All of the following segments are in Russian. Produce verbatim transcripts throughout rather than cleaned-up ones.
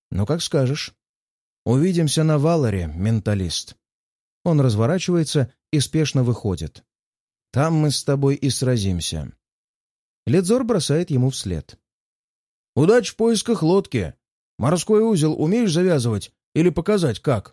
«Ну, как скажешь. Увидимся на Валаре, менталист». Он разворачивается и спешно выходит. «Там мы с тобой и сразимся». Ледзор бросает ему вслед. «Удачи в поисках лодки! Морской узел умеешь завязывать или показать, как?»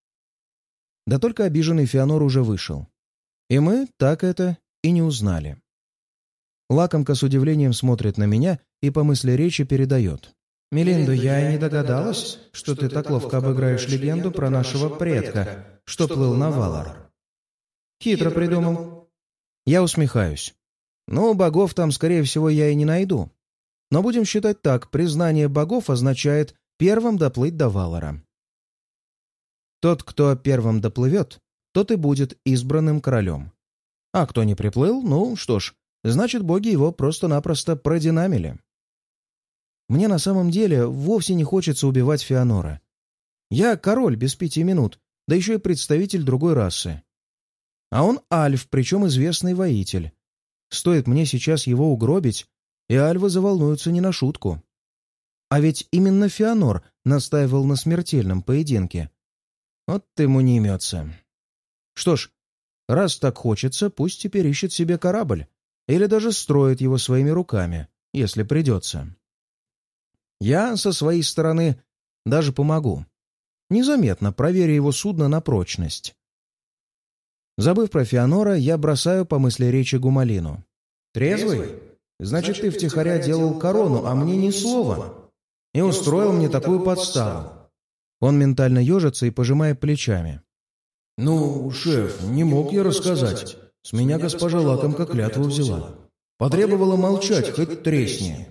Да только обиженный Феонор уже вышел. И мы так это и не узнали. Лакомка с удивлением смотрит на меня и по мысли речи передает. «Мелинда, я и не догадалась, что ты так ловко обыграешь легенду про нашего предка, что плыл на Валар. Хитро придумал». Я усмехаюсь. «Ну, богов там, скорее всего, я и не найду. Но будем считать так, признание богов означает первым доплыть до Валара. Тот, кто первым доплывет, тот и будет избранным королем. А кто не приплыл, ну что ж, значит, боги его просто-напросто продинамили». Мне на самом деле вовсе не хочется убивать Феонора. Я король без пяти минут, да еще и представитель другой расы. А он альф, причем известный воитель. Стоит мне сейчас его угробить, и альвы заволнуются не на шутку. А ведь именно Феонор настаивал на смертельном поединке. Вот ему не имется. Что ж, раз так хочется, пусть теперь ищет себе корабль, или даже строит его своими руками, если придется. Я, со своей стороны, даже помогу. Незаметно проверю его судно на прочность. Забыв про Феонора, я бросаю по мысли речи Гумалину. «Трезвый? Значит, ты втихаря делал корону, а мне ни слова. И устроил мне такую подставу». Он ментально ежится и пожимает плечами. «Ну, шеф, не мог я рассказать. С меня госпожа Лакомка клятву взяла. Потребовала молчать, хоть тресни».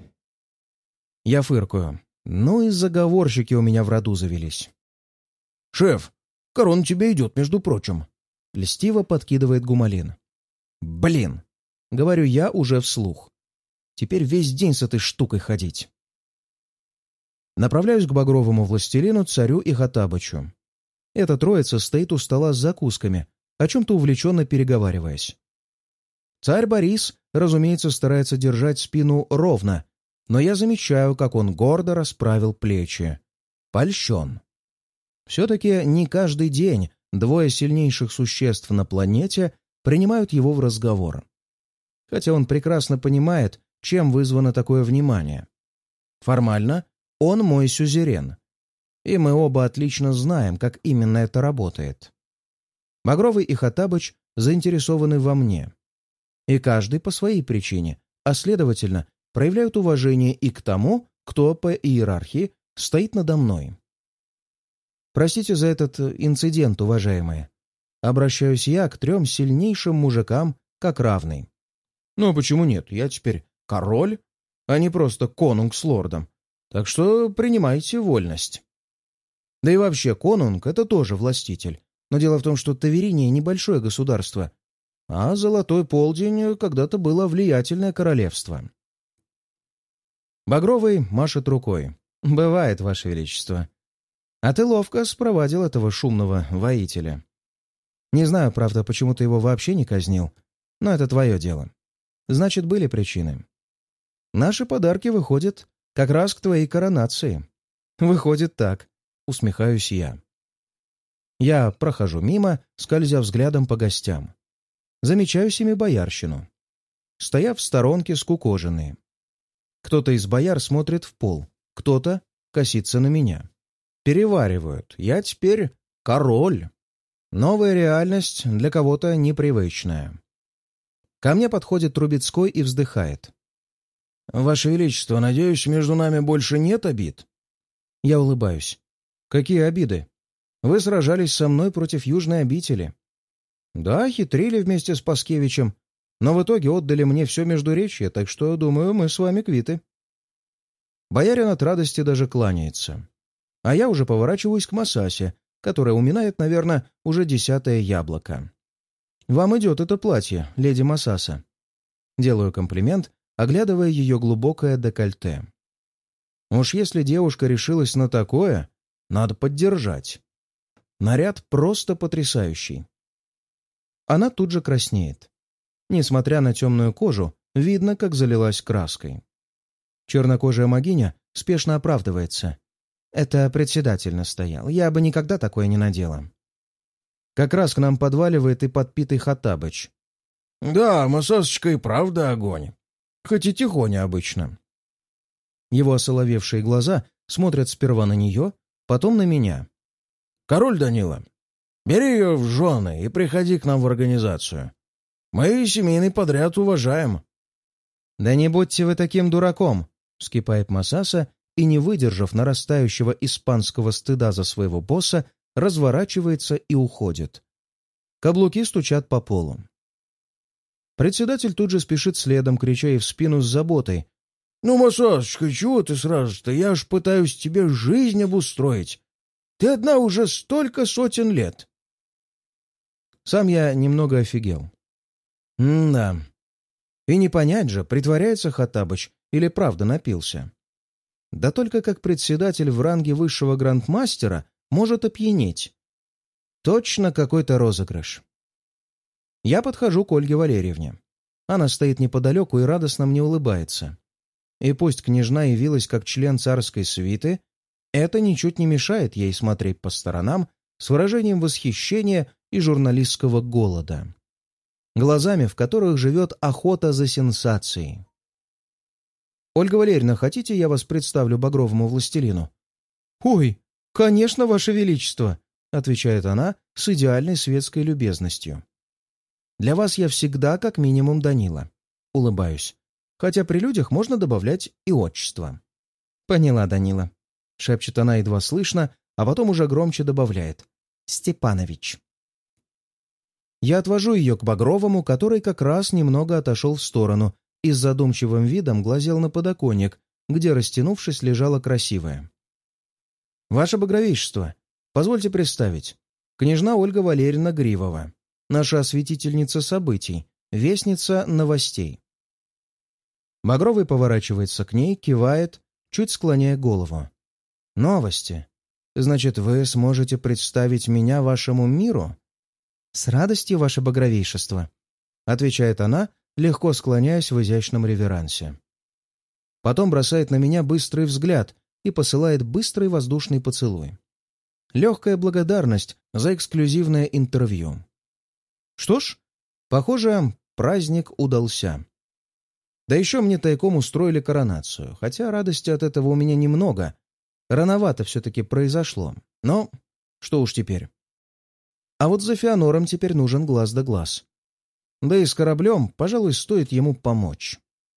Я фыркаю. Ну и заговорщики у меня в роду завелись. «Шеф, корона тебе идет, между прочим», — льстиво подкидывает Гумалин. «Блин!» — говорю я уже вслух. «Теперь весь день с этой штукой ходить». Направляюсь к багровому властелину, царю и Хаттабычу. Эта троица стоит у стола с закусками, о чем-то увлеченно переговариваясь. Царь Борис, разумеется, старается держать спину ровно, но я замечаю, как он гордо расправил плечи. Польщен. Все-таки не каждый день двое сильнейших существ на планете принимают его в разговор. Хотя он прекрасно понимает, чем вызвано такое внимание. Формально он мой сюзерен, и мы оба отлично знаем, как именно это работает. Багровый и Хаттабыч заинтересованы во мне. И каждый по своей причине, а следовательно, проявляют уважение и к тому, кто по иерархии стоит надо мной. Простите за этот инцидент, уважаемые. Обращаюсь я к трем сильнейшим мужикам как равный. Ну, а почему нет? Я теперь король, а не просто конунг с лордом. Так что принимайте вольность. Да и вообще, конунг — это тоже властитель. Но дело в том, что Тавериния — небольшое государство, а Золотой Полдень когда-то было влиятельное королевство. Багровый машет рукой. «Бывает, Ваше Величество. А ты ловко спровадил этого шумного воителя. Не знаю, правда, почему ты его вообще не казнил, но это твое дело. Значит, были причины. Наши подарки выходят как раз к твоей коронации». «Выходит так», — усмехаюсь я. Я прохожу мимо, скользя взглядом по гостям. Замечаю семибоярщину. Стоят в сторонке скукоженные. Кто-то из бояр смотрит в пол, кто-то косится на меня. Переваривают. Я теперь король. Новая реальность для кого-то непривычная. Ко мне подходит Трубецкой и вздыхает. «Ваше Величество, надеюсь, между нами больше нет обид?» Я улыбаюсь. «Какие обиды? Вы сражались со мной против Южной обители. Да, хитрили вместе с Паскевичем, но в итоге отдали мне все Междуречье, так что, думаю, мы с вами квиты». Боярин от радости даже кланяется. А я уже поворачиваюсь к Масасе, которая уминает, наверное, уже десятое яблоко. «Вам идет это платье, леди Масаса». Делаю комплимент, оглядывая ее глубокое декольте. Уж если девушка решилась на такое, надо поддержать. Наряд просто потрясающий. Она тут же краснеет. Несмотря на темную кожу, видно, как залилась краской. Чернокожая могиня спешно оправдывается. Это председатель настоял. Я бы никогда такое не надела. Как раз к нам подваливает и подпитый Хоттабыч. Да, Масасочка и правда огонь. Хоть и тихоня обычно. Его осоловевшие глаза смотрят сперва на нее, потом на меня. Король Данила, бери ее в жены и приходи к нам в организацию. Мы семейный подряд уважаем. Да не будьте вы таким дураком, вскипает Масаса и, не выдержав нарастающего испанского стыда за своего босса, разворачивается и уходит. Каблуки стучат по полу. Председатель тут же спешит следом, крича ей в спину с заботой. «Ну, Масасочка, чего ты сразу-то? Я ж пытаюсь тебе жизнь обустроить. Ты одна уже столько сотен лет». Сам я немного офигел. М-да. И не понять же, притворяется Хоттабыч или правда напился. Да только как председатель в ранге высшего грандмастера может опьянеть. Точно какой-то розыгрыш. Я подхожу к Ольге Валерьевне. Она стоит неподалеку и радостно мне улыбается. И пусть княжна явилась как член царской свиты, это ничуть не мешает ей смотреть по сторонам с выражением восхищения и журналистского голода. Глазами, в которых живет охота за сенсацией. «Ольга Валерьевна, хотите, я вас представлю багровому властелину?» «Ой, конечно, ваше величество!» — отвечает она с идеальной светской любезностью. «Для вас я всегда как минимум Данила». Улыбаюсь. Хотя при людях можно добавлять и отчество. «Поняла, Данила», — шепчет она едва слышно, а потом уже громче добавляет. «Степанович». Я отвожу ее к Багровому, который как раз немного отошел в сторону и с задумчивым видом глазел на подоконник, где, растянувшись, лежала красивая. «Ваше Багровейшество, позвольте представить. Княжна Ольга Валерьевна Гривова, наша осветительница событий, вестница новостей». Багровый поворачивается к ней, кивает, чуть склоняя голову. «Новости. Значит, вы сможете представить меня вашему миру?» «С радостью, ваше Багровейшество», — отвечает она, легко склоняясь в изящном реверансе. Потом бросает на меня быстрый взгляд и посылает быстрый воздушный поцелуй. Легкая благодарность за эксклюзивное интервью. Что ж, похоже, праздник удался. Да еще мне тайком устроили коронацию, хотя радости от этого у меня немного. Рановато все-таки произошло, но что уж теперь. А вот за Феонором теперь нужен глаз да глаз. Да и с кораблем, пожалуй, стоит ему помочь.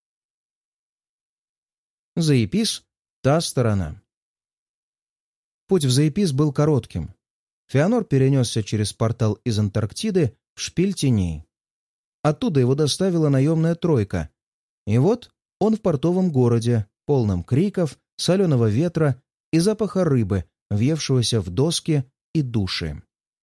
Заепис — та сторона. Путь в Заепис был коротким. Феонор перенесся через портал из Антарктиды в шпиль теней. Оттуда его доставила наемная тройка. И вот он в портовом городе, полном криков, соленого ветра и запаха рыбы, въевшегося в доски и души.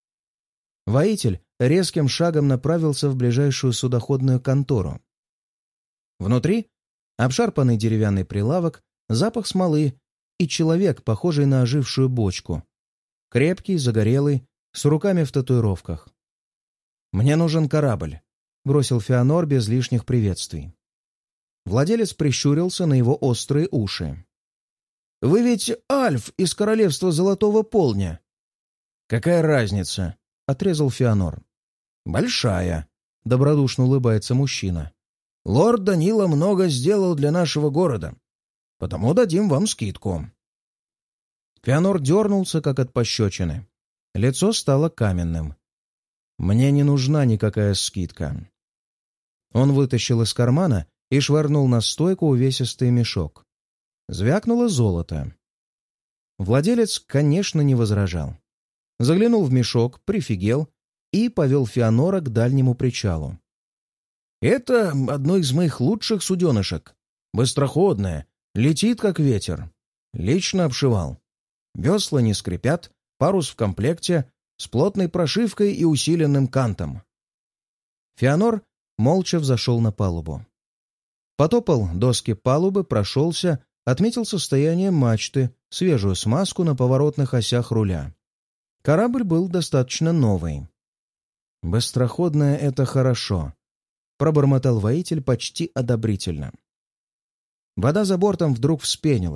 Воитель резким шагом направился в ближайшую судоходную контору. Внутри обшарпанный деревянный прилавок, запах смолы и человек, похожий на ожившую бочку. Крепкий, загорелый, с руками в татуировках. «Мне нужен корабль», — бросил Феонор без лишних приветствий. Владелец прищурился на его острые уши. «Вы ведь Альф из королевства Золотого Полдня». «Какая разница?» — отрезал Феонор. «Большая», — добродушно улыбается мужчина. «Лорд Данила много сделал для нашего города, потому дадим вам скидку». Феонор дернулся, как от пощечины. Лицо стало каменным. «Мне не нужна никакая скидка». Он вытащил из кармана и швырнул на стойку увесистый мешок. Звякнуло золото. Владелец, конечно, не возражал. Заглянул в мешок, прифигел и повел Феонора к дальнему причалу. «Это одно из моих лучших суденышек. Быстроходное, летит как ветер. Лично обшивал. Весла не скрипят, парус в комплекте, с плотной прошивкой и усиленным кантом». Феонор молча взошел на палубу. Потопал доски палубы, прошелся, отметил состояние мачты, свежую смазку на поворотных осях руля. Корабль был достаточно новый. «Быстроходное — это хорошо», — пробормотал воитель почти одобрительно. Вода за бортом вдруг вспенилась,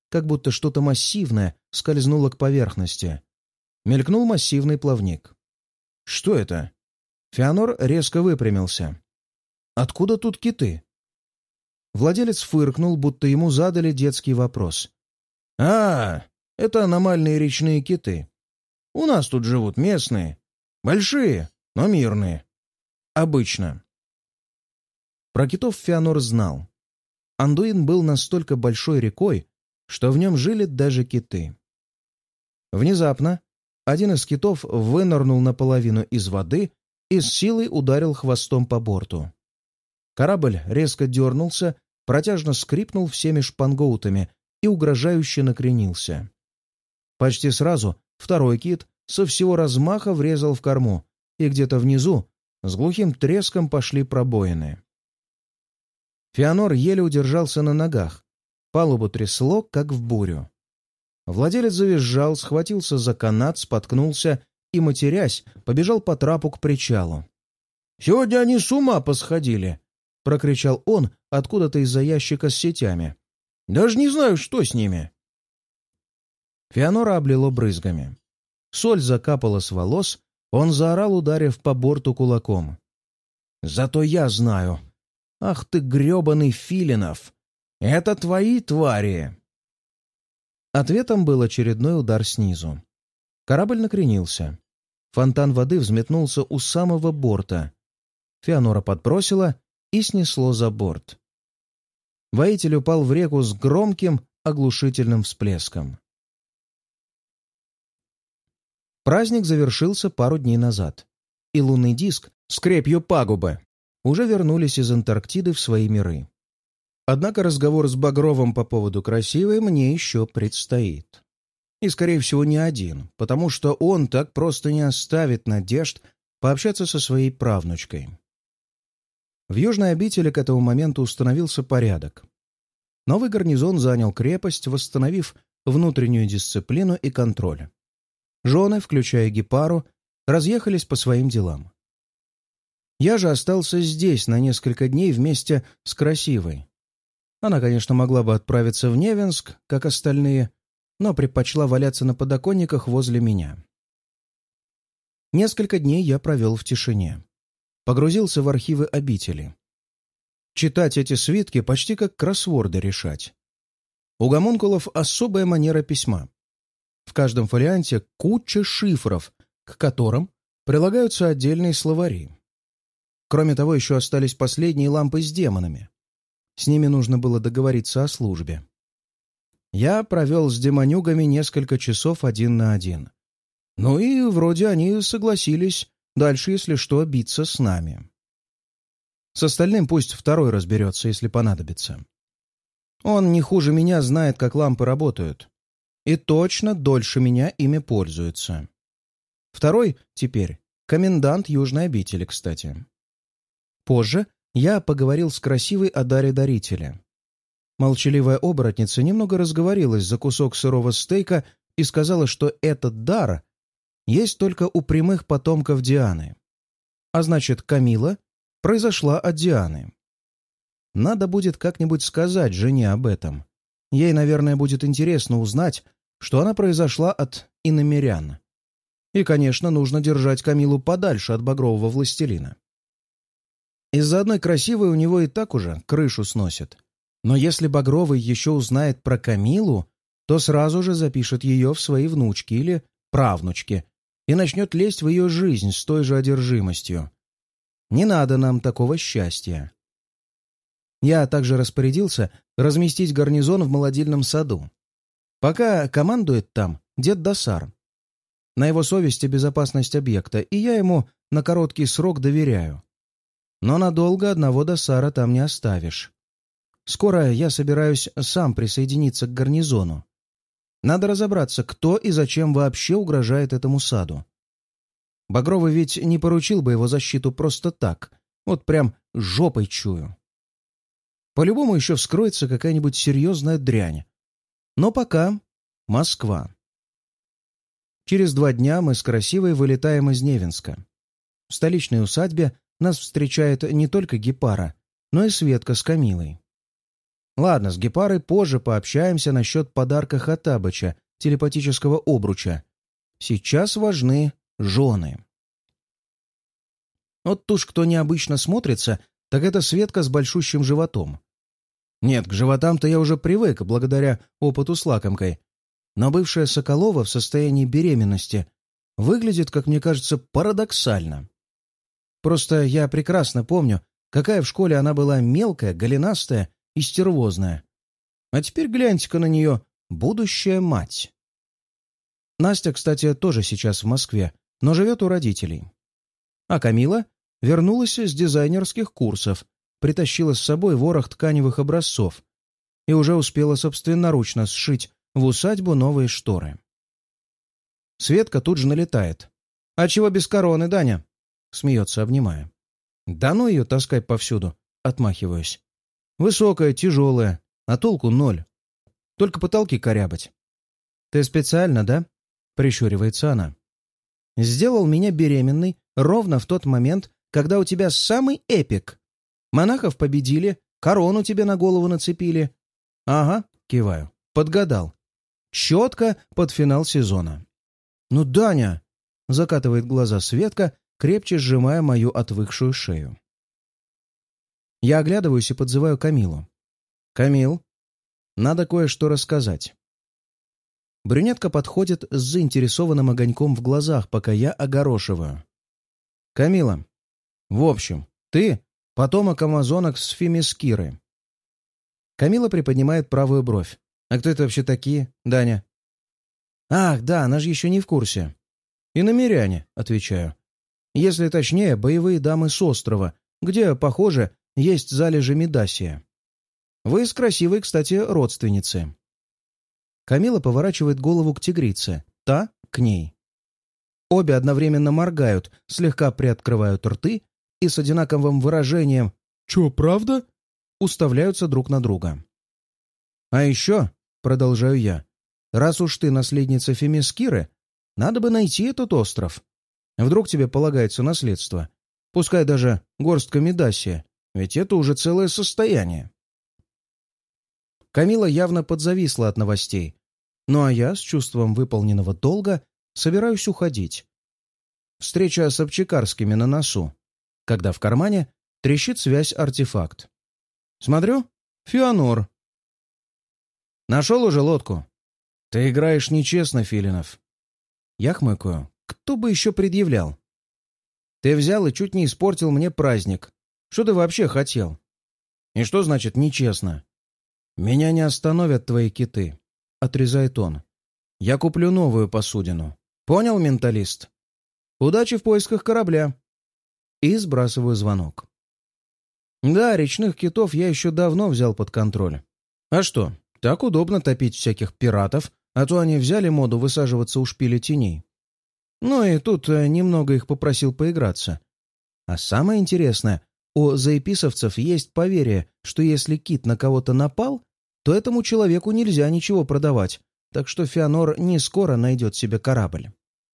как будто что-то массивное скользнуло к поверхности. Мелькнул массивный плавник. «Что это?» Феонор резко выпрямился. «Откуда тут киты?» Владелец фыркнул, будто ему задали детский вопрос. «А, это аномальные речные киты. У нас тут живут местные. Большие, но мирные. Обычно». Про китов Феонор знал. Андуин был настолько большой рекой, что в нем жили даже киты. Внезапно один из китов вынырнул наполовину из воды и с силой ударил хвостом по борту. Корабль резко дернулся, протяжно скрипнул всеми шпангоутами и угрожающе накренился. Почти сразу второй кит со всего размаха врезал в корму, и где-то внизу с глухим треском пошли пробоины. Феонор еле удержался на ногах. Палубу трясло, как в бурю. Владелец завизжал, схватился за канат, споткнулся и, матерясь, побежал по трапу к причалу. «Сегодня они с ума посходили!» — прокричал он откуда-то из-за ящика с сетями. «Даже не знаю, что с ними!» Феонора облило брызгами. Соль закапала с волос, он заорал, ударив по борту кулаком. «Зато я знаю! Ах ты, гребаный Филинов! Это твои твари!» Ответом был очередной удар снизу. Корабль накренился. Фонтан воды взметнулся у самого борта. Феонора подбросила и снесло за борт. Воитель упал в реку с громким, оглушительным всплеском. Праздник завершился пару дней назад, и лунный диск с крепью пагубы уже вернулись из Антарктиды в свои миры. Однако разговор с Багровым по поводу красивой мне еще предстоит. И, скорее всего, не один, потому что он так просто не оставит надежд пообщаться со своей правнучкой. В южной обители к этому моменту установился порядок. Новый гарнизон занял крепость, восстановив внутреннюю дисциплину и контроль. Жены, включая Гепару, разъехались по своим делам. Я же остался здесь на несколько дней вместе с Красивой. Она, конечно, могла бы отправиться в Невинск, как остальные, но предпочла валяться на подоконниках возле меня. Несколько дней я провел в тишине. Погрузился в архивы обители. Читать эти свитки почти как кроссворды решать. У гомункулов особая манера письма. В каждом фолианте куча шифров, к которым прилагаются отдельные словари. Кроме того, еще остались последние лампы с демонами. С ними нужно было договориться о службе. Я провел с демонюгами несколько часов один на один. Ну и вроде они согласились дальше, если что, биться с нами. С остальным пусть второй разберется, если понадобится. Он не хуже меня знает, как лампы работают. И точно дольше меня ими пользуется. Второй теперь комендант Южной обители, кстати. Позже я поговорил с Красивой о даре дарителя. Молчаливая оборотница немного разговорилась за кусок сырого стейка и сказала, что этот дар есть только у прямых потомков Дианы. А значит, Камила произошла от Дианы. Надо будет как-нибудь сказать жене об этом. Ей, наверное, будет интересно узнать, что она произошла от иномерян. И, конечно, нужно держать Камилу подальше от багрового властелина. Из-за одной Красивой у него и так уже крышу сносит. Но если Багровый еще узнает про Камилу, то сразу же запишет ее в свои внучки или правнучки и начнет лезть в ее жизнь с той же одержимостью. Не надо нам такого счастья. Я также распорядился разместить гарнизон в молодильном саду. Пока командует там дед Досар. На его совести безопасность объекта, и я ему на короткий срок доверяю. Но надолго одного Досара там не оставишь. Скоро я собираюсь сам присоединиться к гарнизону. Надо разобраться, кто и зачем вообще угрожает этому саду. Багровый ведь не поручил бы его защиту просто так, вот прям жопой чую. По-любому еще вскроется какая-нибудь серьезная дрянь. Но пока Москва. Через два дня мы с Красивой вылетаем из Невинска. В столичной усадьбе нас встречает не только Гепара, но и Светка с Камилой. Ладно, с Гепарой позже пообщаемся насчет подарка Хоттабыча, телепатического обруча. Сейчас важны жены. Вот уж кто необычно смотрится, так это Светка с большущим животом. Нет, к животам-то я уже привык, благодаря опыту с лакомкой. Но бывшая Соколова в состоянии беременности выглядит, как мне кажется, парадоксально. Просто я прекрасно помню, какая в школе она была мелкая, голенастая и стервозная. А теперь гляньте-ка на нее, будущая мать. Настя, кстати, тоже сейчас в Москве, но живет у родителей. А Камила вернулась с дизайнерских курсов, притащила с собой ворох тканевых образцов и уже успела собственноручно сшить в усадьбу новые шторы. Светка тут же налетает. «А чего без короны, Даня?» — смеется, обнимая. «Да ну ее таскать повсюду!» — отмахиваюсь. «Высокая, тяжелая, а толку ноль. Только потолки корябать». «Ты специально, да?» — прищуривается она. «Сделал меня беременной ровно в тот момент, когда у тебя самый эпик. Монахов победили, корону тебе на голову нацепили». «Ага», — киваю, — подгадал. Четко под финал сезона. «Ну, Даня!» — закатывает глаза Светка, крепче сжимая мою отвыкшую шею. Я оглядываюсь и подзываю Камилу. «Камил, надо кое-что рассказать». Брюнетка подходит с заинтересованным огоньком в глазах, пока я огорошиваю. «Камила, в общем, ты — потомок амазонок с Фемискиры». Камила приподнимает правую бровь. «А кто это вообще такие, Даня?» «Ах, да, она же еще не в курсе». «Иномиряне», — отвечаю. «Если точнее, боевые дамы с острова, где, похоже, есть залежи Медасия. Вы с красивой, кстати, родственницы». Камила поворачивает голову к тигрице, та — к ней. Обе одновременно моргают, слегка приоткрывают рты и с одинаковым выражением «Чё, правда?» уставляются друг на друга. «А еще», — продолжаю я, — «раз уж ты наследница Фемискиры, надо бы найти этот остров. Вдруг тебе полагается наследство. Пускай даже горстка Медасия, ведь это уже целое состояние». Камила явно подзависла от новостей, ну а я, с чувством выполненного долга, собираюсь уходить. Встреча с Обчекарскими на носу, когда в кармане трещит связь-артефакт. Смотрю — Феонор. «Нашел уже лодку?» «Ты играешь нечестно, Филинов». Я хмыкаю. «Кто бы еще предъявлял?» «Ты взял и чуть не испортил мне праздник. Что ты вообще хотел?» «И что значит нечестно?» «Меня не остановят твои киты», — отрезает он. «Я куплю новую посудину. Понял, менталист? Удачи в поисках корабля». И сбрасываю звонок. Да, речных китов я еще давно взял под контроль. А что, так удобно топить всяких пиратов, а то они взяли моду высаживаться у шпиля теней. Ну и тут немного их попросил поиграться. А самое интересное, у заеписовцев есть поверье, что если кит на кого-то напал, то этому человеку нельзя ничего продавать, так что Феонор не скоро найдет себе корабль.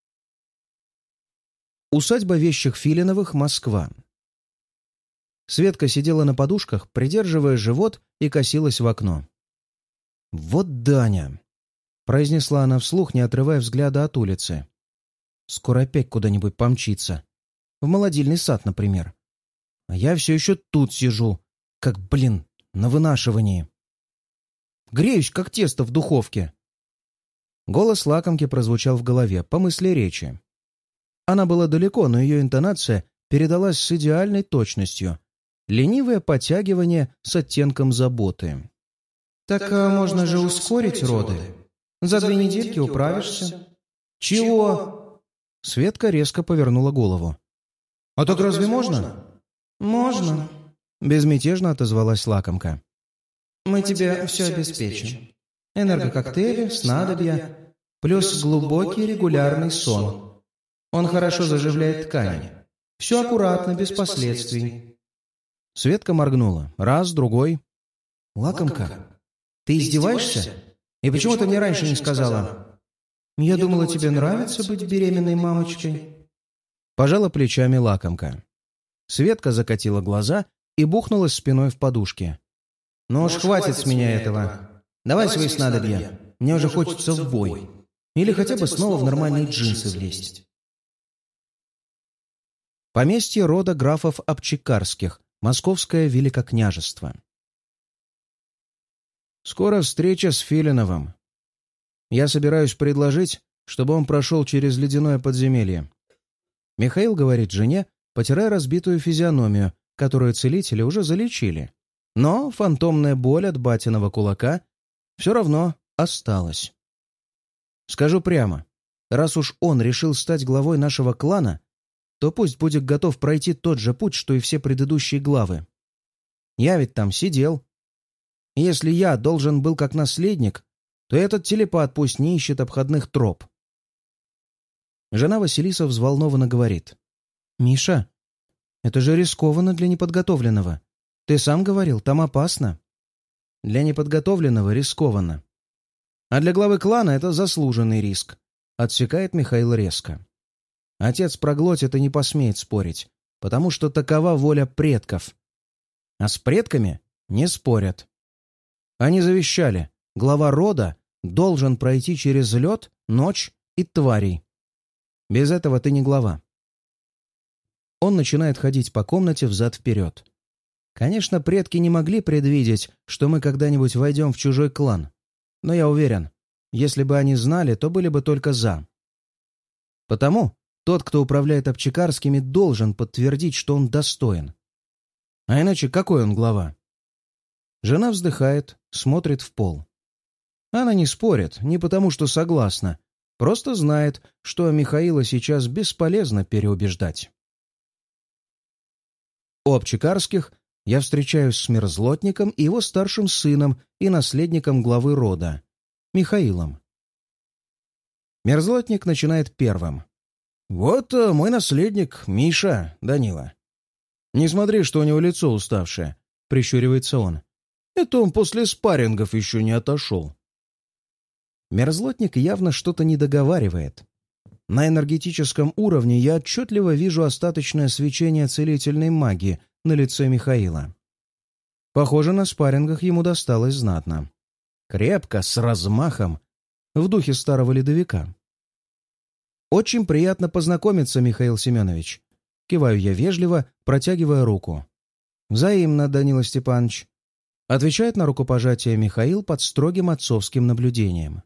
Усадьба вещих Филиновых, Москва. Светка сидела на подушках, придерживая живот, и косилась в окно. «Вот Даня!» — произнесла она вслух, не отрывая взгляда от улицы. «Скоро опять куда-нибудь помчится. В молодильный сад, например. А я все еще тут сижу, как, блин, на вынашивании. Греюсь, как тесто в духовке». Голос лакомки прозвучал в голове, по мысли речи. Она была далеко, но ее интонация передалась с идеальной точностью. Ленивое подтягивание с оттенком заботы. «Так а можно же ускорить роды. За две недельки управишься». «Чего?» Светка резко повернула голову. «А так разве можно?» «Можно», — безмятежно отозвалась лакомка. «Мы тебе все обеспечим. Энергококтейли, снадобья, плюс глубокий регулярный сон. Он хорошо заживляет ткани. Все аккуратно, без последствий». Светка моргнула. Раз, другой. «Лакомка, ты издеваешься? И почему ты мне раньше не сказала? Я думала, тебе нравится быть беременной мамочкой». Пожала плечами лакомка. Светка закатила глаза и бухнулась спиной в подушке. Ну уж хватит с меня этого. Давай свои снадобья. Мне уже хочется в бой. Или хотя бы снова в нормальные джинсы влезть. Поместье рода графов Обчекарских. Московское великокняжество. Скоро встреча с Филиновым. Я собираюсь предложить, чтобы он прошел через ледяное подземелье. Михаил говорит жене, потирая разбитую физиономию, которую целители уже залечили. Но фантомная боль от батиного кулака все равно осталась. Скажу прямо, раз уж он решил стать главой нашего клана, то пусть будет готов пройти тот же путь, что и все предыдущие главы. Я ведь там сидел. Если я должен был как наследник, то этот телепат пусть не ищет обходных троп. Жена Василиса взволнованно говорит. «Миша, это же рискованно для неподготовленного. Ты сам говорил, там опасно». «Для неподготовленного рискованно. А для главы клана это заслуженный риск», — отсекает Михаил резко. Отец проглотит и не посмеет спорить, потому что такова воля предков. А с предками не спорят. Они завещали, глава рода должен пройти через лед, ночь и тварей. Без этого ты не глава. Он начинает ходить по комнате взад-вперед. Конечно, предки не могли предвидеть, что мы когда-нибудь войдем в чужой клан. Но я уверен, если бы они знали, то были бы только за. Потому тот, кто управляет Обчекарскими, должен подтвердить, что он достоин. А иначе какой он глава? Жена вздыхает, смотрит в пол. Она не спорит, не потому что согласна, просто знает, что Михаила сейчас бесполезно переубеждать. У Обчекарских я встречаюсь с мерзлотником и его старшим сыном и наследником главы рода, Михаилом. Мерзлотник начинает первым. «Вот э, мой наследник, Миша, Данила. Не смотри, что у него лицо уставшее», — прищуривается он. «Это он после спаррингов еще не отошел». Мерзлотник явно что-то не договаривает. На энергетическом уровне я отчетливо вижу остаточное свечение целительной магии на лице Михаила. Похоже, на спаррингах ему досталось знатно. Крепко, с размахом, в духе старого ледовика. «Очень приятно познакомиться, Михаил Семенович». Киваю я вежливо, протягивая руку. «Взаимно, Данила Степанович», — отвечает на рукопожатие Михаил под строгим отцовским наблюдением.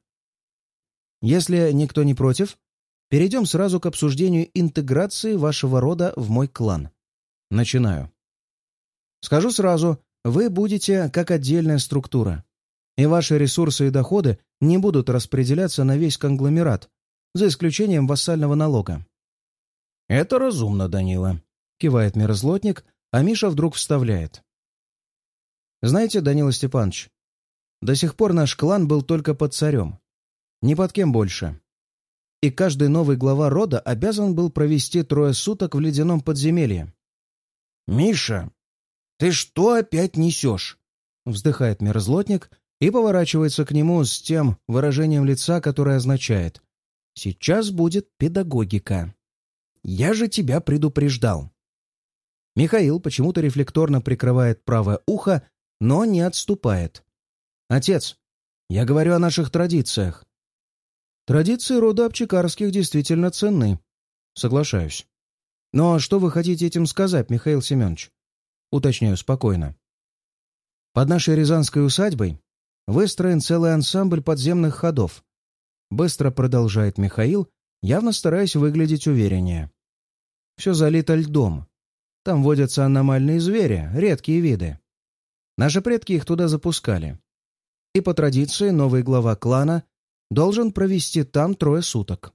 «Если никто не против, перейдем сразу к обсуждению интеграции вашего рода в мой клан. Начинаю. Скажу сразу, вы будете как отдельная структура, и ваши ресурсы и доходы не будут распределяться на весь конгломерат, за исключением вассального налога». «Это разумно, Данила», — кивает мерзлотник, а Миша вдруг вставляет. «Знаете, Данила Степанович, до сих пор наш клан был только под царем, ни под кем больше. И каждый новый глава рода обязан был провести трое суток в ледяном подземелье». «Миша, ты что опять несешь?» — вздыхает мерзлотник и поворачивается к нему с тем выражением лица, которое означает: «Сейчас будет педагогика. Я же тебя предупреждал». Михаил почему-то рефлекторно прикрывает правое ухо, но не отступает. «Отец, я говорю о наших традициях». «Традиции рода Обчекарских действительно ценны». «Соглашаюсь». «Но что вы хотите этим сказать, Михаил Семенович?» Уточняю спокойно. «Под нашей рязанской усадьбой выстроен целый ансамбль подземных ходов», быстро продолжает Михаил, явно стараясь выглядеть увереннее. «Все залито льдом. Там водятся аномальные звери, редкие виды. Наши предки их туда запускали. И по традиции новый глава клана должен провести там трое суток».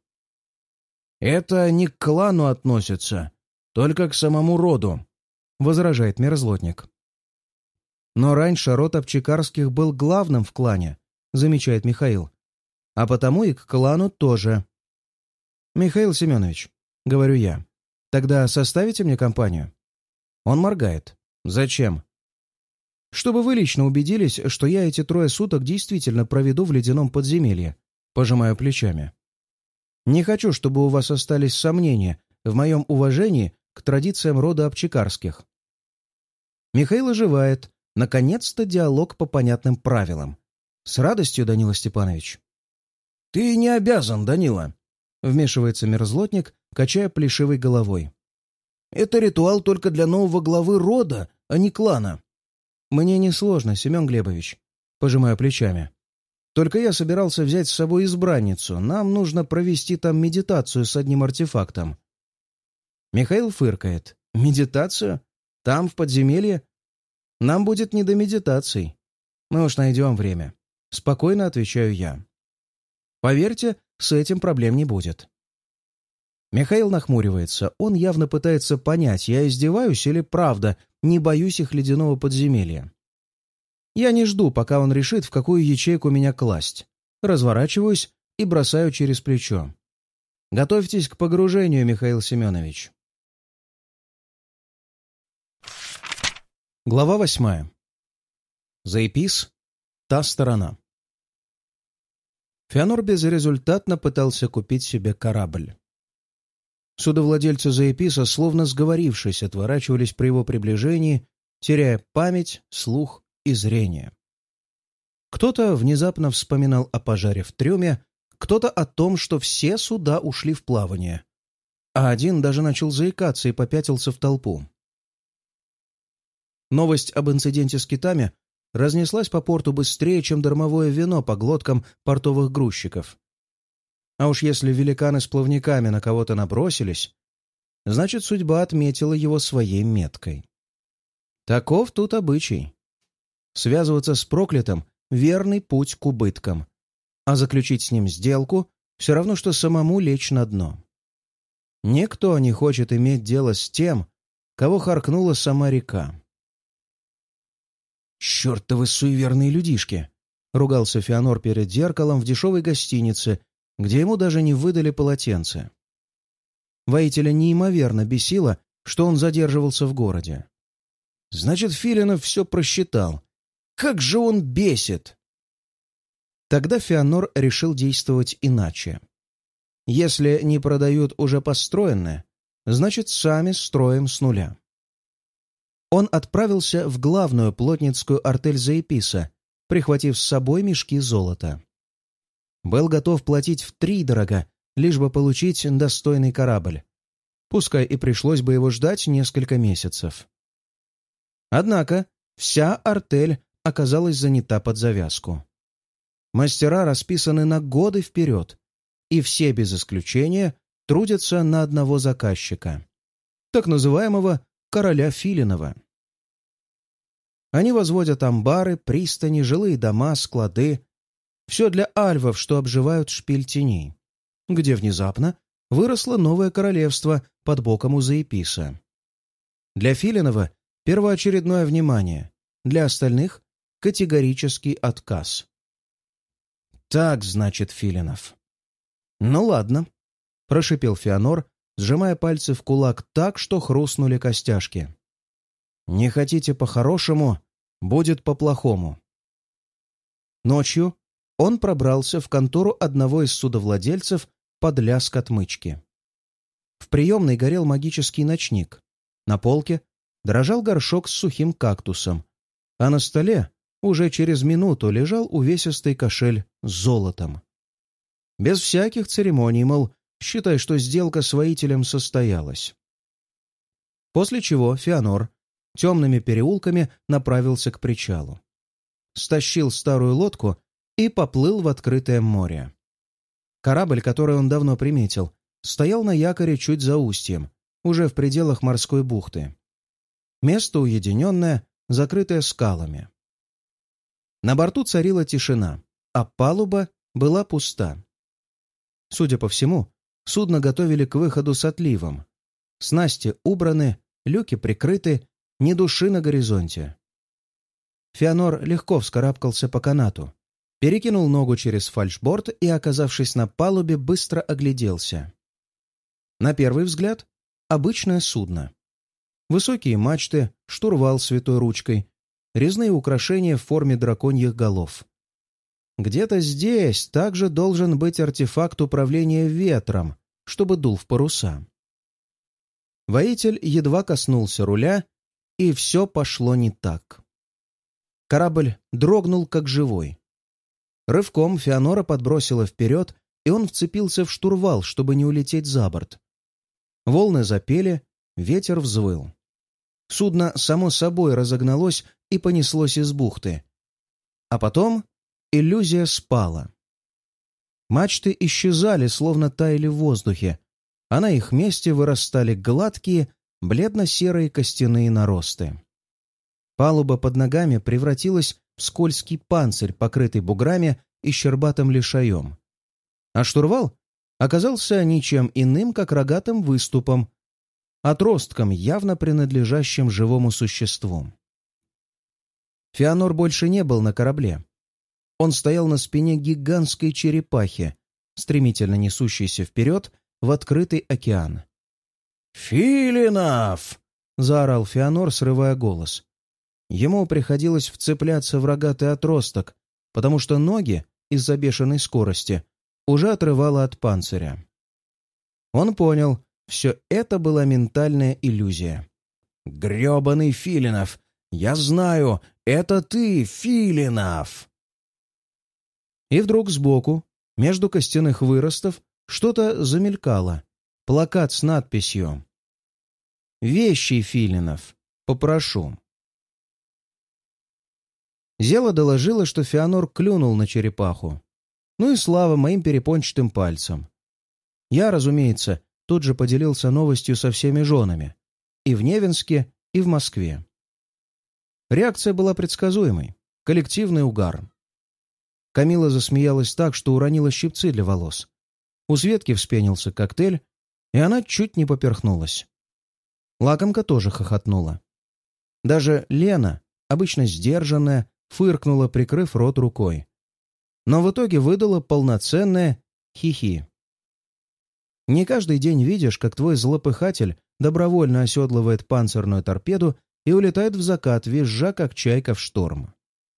«Это не к клану относится, только к самому роду», — возражает мерзлотник. «Но раньше род Обчекарских был главным в клане», — замечает Михаил. «А потому и к клану тоже». «Михаил Семенович», — говорю я, — «тогда составите мне компанию?» Он моргает. «Зачем?» «Чтобы вы лично убедились, что я эти трое суток действительно проведу в ледяном подземелье», — пожимаю плечами. «Не хочу, чтобы у вас остались сомнения в моем уважении к традициям рода Обчекарских». Михаил оживает, Наконец-то диалог по понятным правилам. С радостью, Данила Степанович. «Ты не обязан, Данила», — вмешивается мерзлотник, качая плешивой головой. «Это ритуал только для нового главы рода, а не клана». «Мне несложно, Семен Глебович», — пожимаю плечами. «Только я собирался взять с собой избранницу. Нам нужно провести там медитацию с одним артефактом». Михаил фыркает. «Медитацию? Там, в подземелье? Нам будет не до медитаций. Мы уж найдем время». Спокойно отвечаю я. Поверьте, с этим проблем не будет. Михаил нахмуривается. Он явно пытается понять, я издеваюсь или правда не боюсь их ледяного подземелья. Я не жду, пока он решит, в какую ячейку меня класть. Разворачиваюсь и бросаю через плечо. Готовьтесь к погружению, Михаил Семенович. Глава восьмая. Заэпис. Та сторона. Феонор безрезультатно пытался купить себе корабль. Судовладельцы Заэписа, словно сговорившись, отворачивались при его приближении, теряя память, слух и зрение. Кто-то внезапно вспоминал о пожаре в трюме, кто-то о том, что все суда ушли в плавание, а один даже начал заикаться и попятился в толпу. Новость об инциденте с китами разнеслась по порту быстрее, чем дармовое вино по глоткам портовых грузчиков. А уж если великаны с плавниками на кого-то набросились, значит, судьба отметила его своей меткой. Таков тут обычай. Связываться с проклятым — верный путь к убыткам, а заключить с ним сделку — все равно, что самому лечь на дно. Никто не хочет иметь дело с тем, кого харкнула сама река. «Чертовы суеверные людишки!» — ругался Феонор перед зеркалом в дешевой гостинице, где ему даже не выдали полотенце. Воителя неимоверно бесило, что он задерживался в городе. «Значит, Филинов все просчитал. Как же он бесит!» Тогда Феонор решил действовать иначе. Если не продают уже построенное, значит, сами строим с нуля. Он отправился в главную плотницкую артель Заэписа, прихватив с собой мешки золота. Был готов платить втридорога, лишь бы получить достойный корабль. Пускай и пришлось бы его ждать несколько месяцев. Однако вся артель оказалась занята под завязку. Мастера расписаны на годы вперед, и все без исключения трудятся на одного заказчика, так называемого короля Филинова. Они возводят амбары, пристани, жилые дома, склады. Все для альвов, что обживают шпиль теней, где внезапно выросло новое королевство под боком у Заэписа. Для Филинова первоочередное внимание, для остальных — категорический отказ. Так, значит, Филинов. «Ну ладно», — прошипел Феонор, сжимая пальцы в кулак так, что хрустнули костяшки. «Не хотите по-хорошему, будет по-плохому». Ночью он пробрался в контору одного из судовладельцев под лязг отмычки. В приемной горел магический ночник. На полке дрожал горшок с сухим кактусом, а на столе уже через минуту лежал увесистый кошель с золотом. Без всяких церемоний, мол, считай, что сделка с воителем состоялась. После чего Феонор темными переулками направился к причалу. Стащил старую лодку и поплыл в открытое море. Корабль, который он давно приметил, стоял на якоре чуть за устьем, уже в пределах морской бухты. Место уединенное, закрытое скалами. На борту царила тишина, а палуба была пуста. Судя по всему, судно готовили к выходу с отливом. Снасти убраны, люки прикрыты, ни души на горизонте. Феонор легко вскарабкался по канату, перекинул ногу через фальшборд и, оказавшись на палубе, быстро огляделся. На первый взгляд — обычное судно. Высокие мачты, штурвал с витой ручкой, резные украшения в форме драконьих голов. Где-то здесь также должен быть артефакт управления ветром, чтобы дул в паруса. Воитель едва коснулся руля, и все пошло не так. Корабль дрогнул, как живой. Рывком Феонора подбросила вперед, и он вцепился в штурвал, чтобы не улететь за борт. Волны запели, ветер взвыл. Судно само собой разогналось и понеслось из бухты. А потом иллюзия спала. Мачты исчезали, словно таяли в воздухе, а на их месте вырастали гладкие, бледно-серые костяные наросты. Палуба под ногами превратилась в скользкий панцирь, покрытый буграми и щербатым лишаем. А штурвал оказался ничем иным, как рогатым выступом, отростком, явно принадлежащим живому существу. Феонор больше не был на корабле. Он стоял на спине гигантской черепахи, стремительно несущейся вперед в открытый океан. «Филинов!» — заорал Феонор, срывая голос. Ему приходилось вцепляться в рогатый отросток, потому что ноги, из-за бешеной скорости, уже отрывало от панциря. Он понял, все это была ментальная иллюзия. «Гребаный Филинов! Я знаю, это ты, Филинов!» И вдруг сбоку, между костяных выростов, что-то замелькало. Плакат с надписью «Вещи, Филинов, попрошу». Зела доложила, что Феонор клюнул на черепаху. Ну и слава моим перепончатым пальцам. Я, разумеется, тут же поделился новостью со всеми женами. И в Невинске, и в Москве. Реакция была предсказуемой. Коллективный угар. Камила засмеялась так, что уронила щипцы для волос. У Светки вспенился коктейль, и она чуть не поперхнулась. Лакомка тоже хохотнула. Даже Лена, обычно сдержанная, фыркнула, прикрыв рот рукой. Но в итоге выдала полноценное хихи. Не каждый день видишь, как твой злопыхатель добровольно оседлывает панцирную торпеду и улетает в закат, визжа, как чайка в шторм.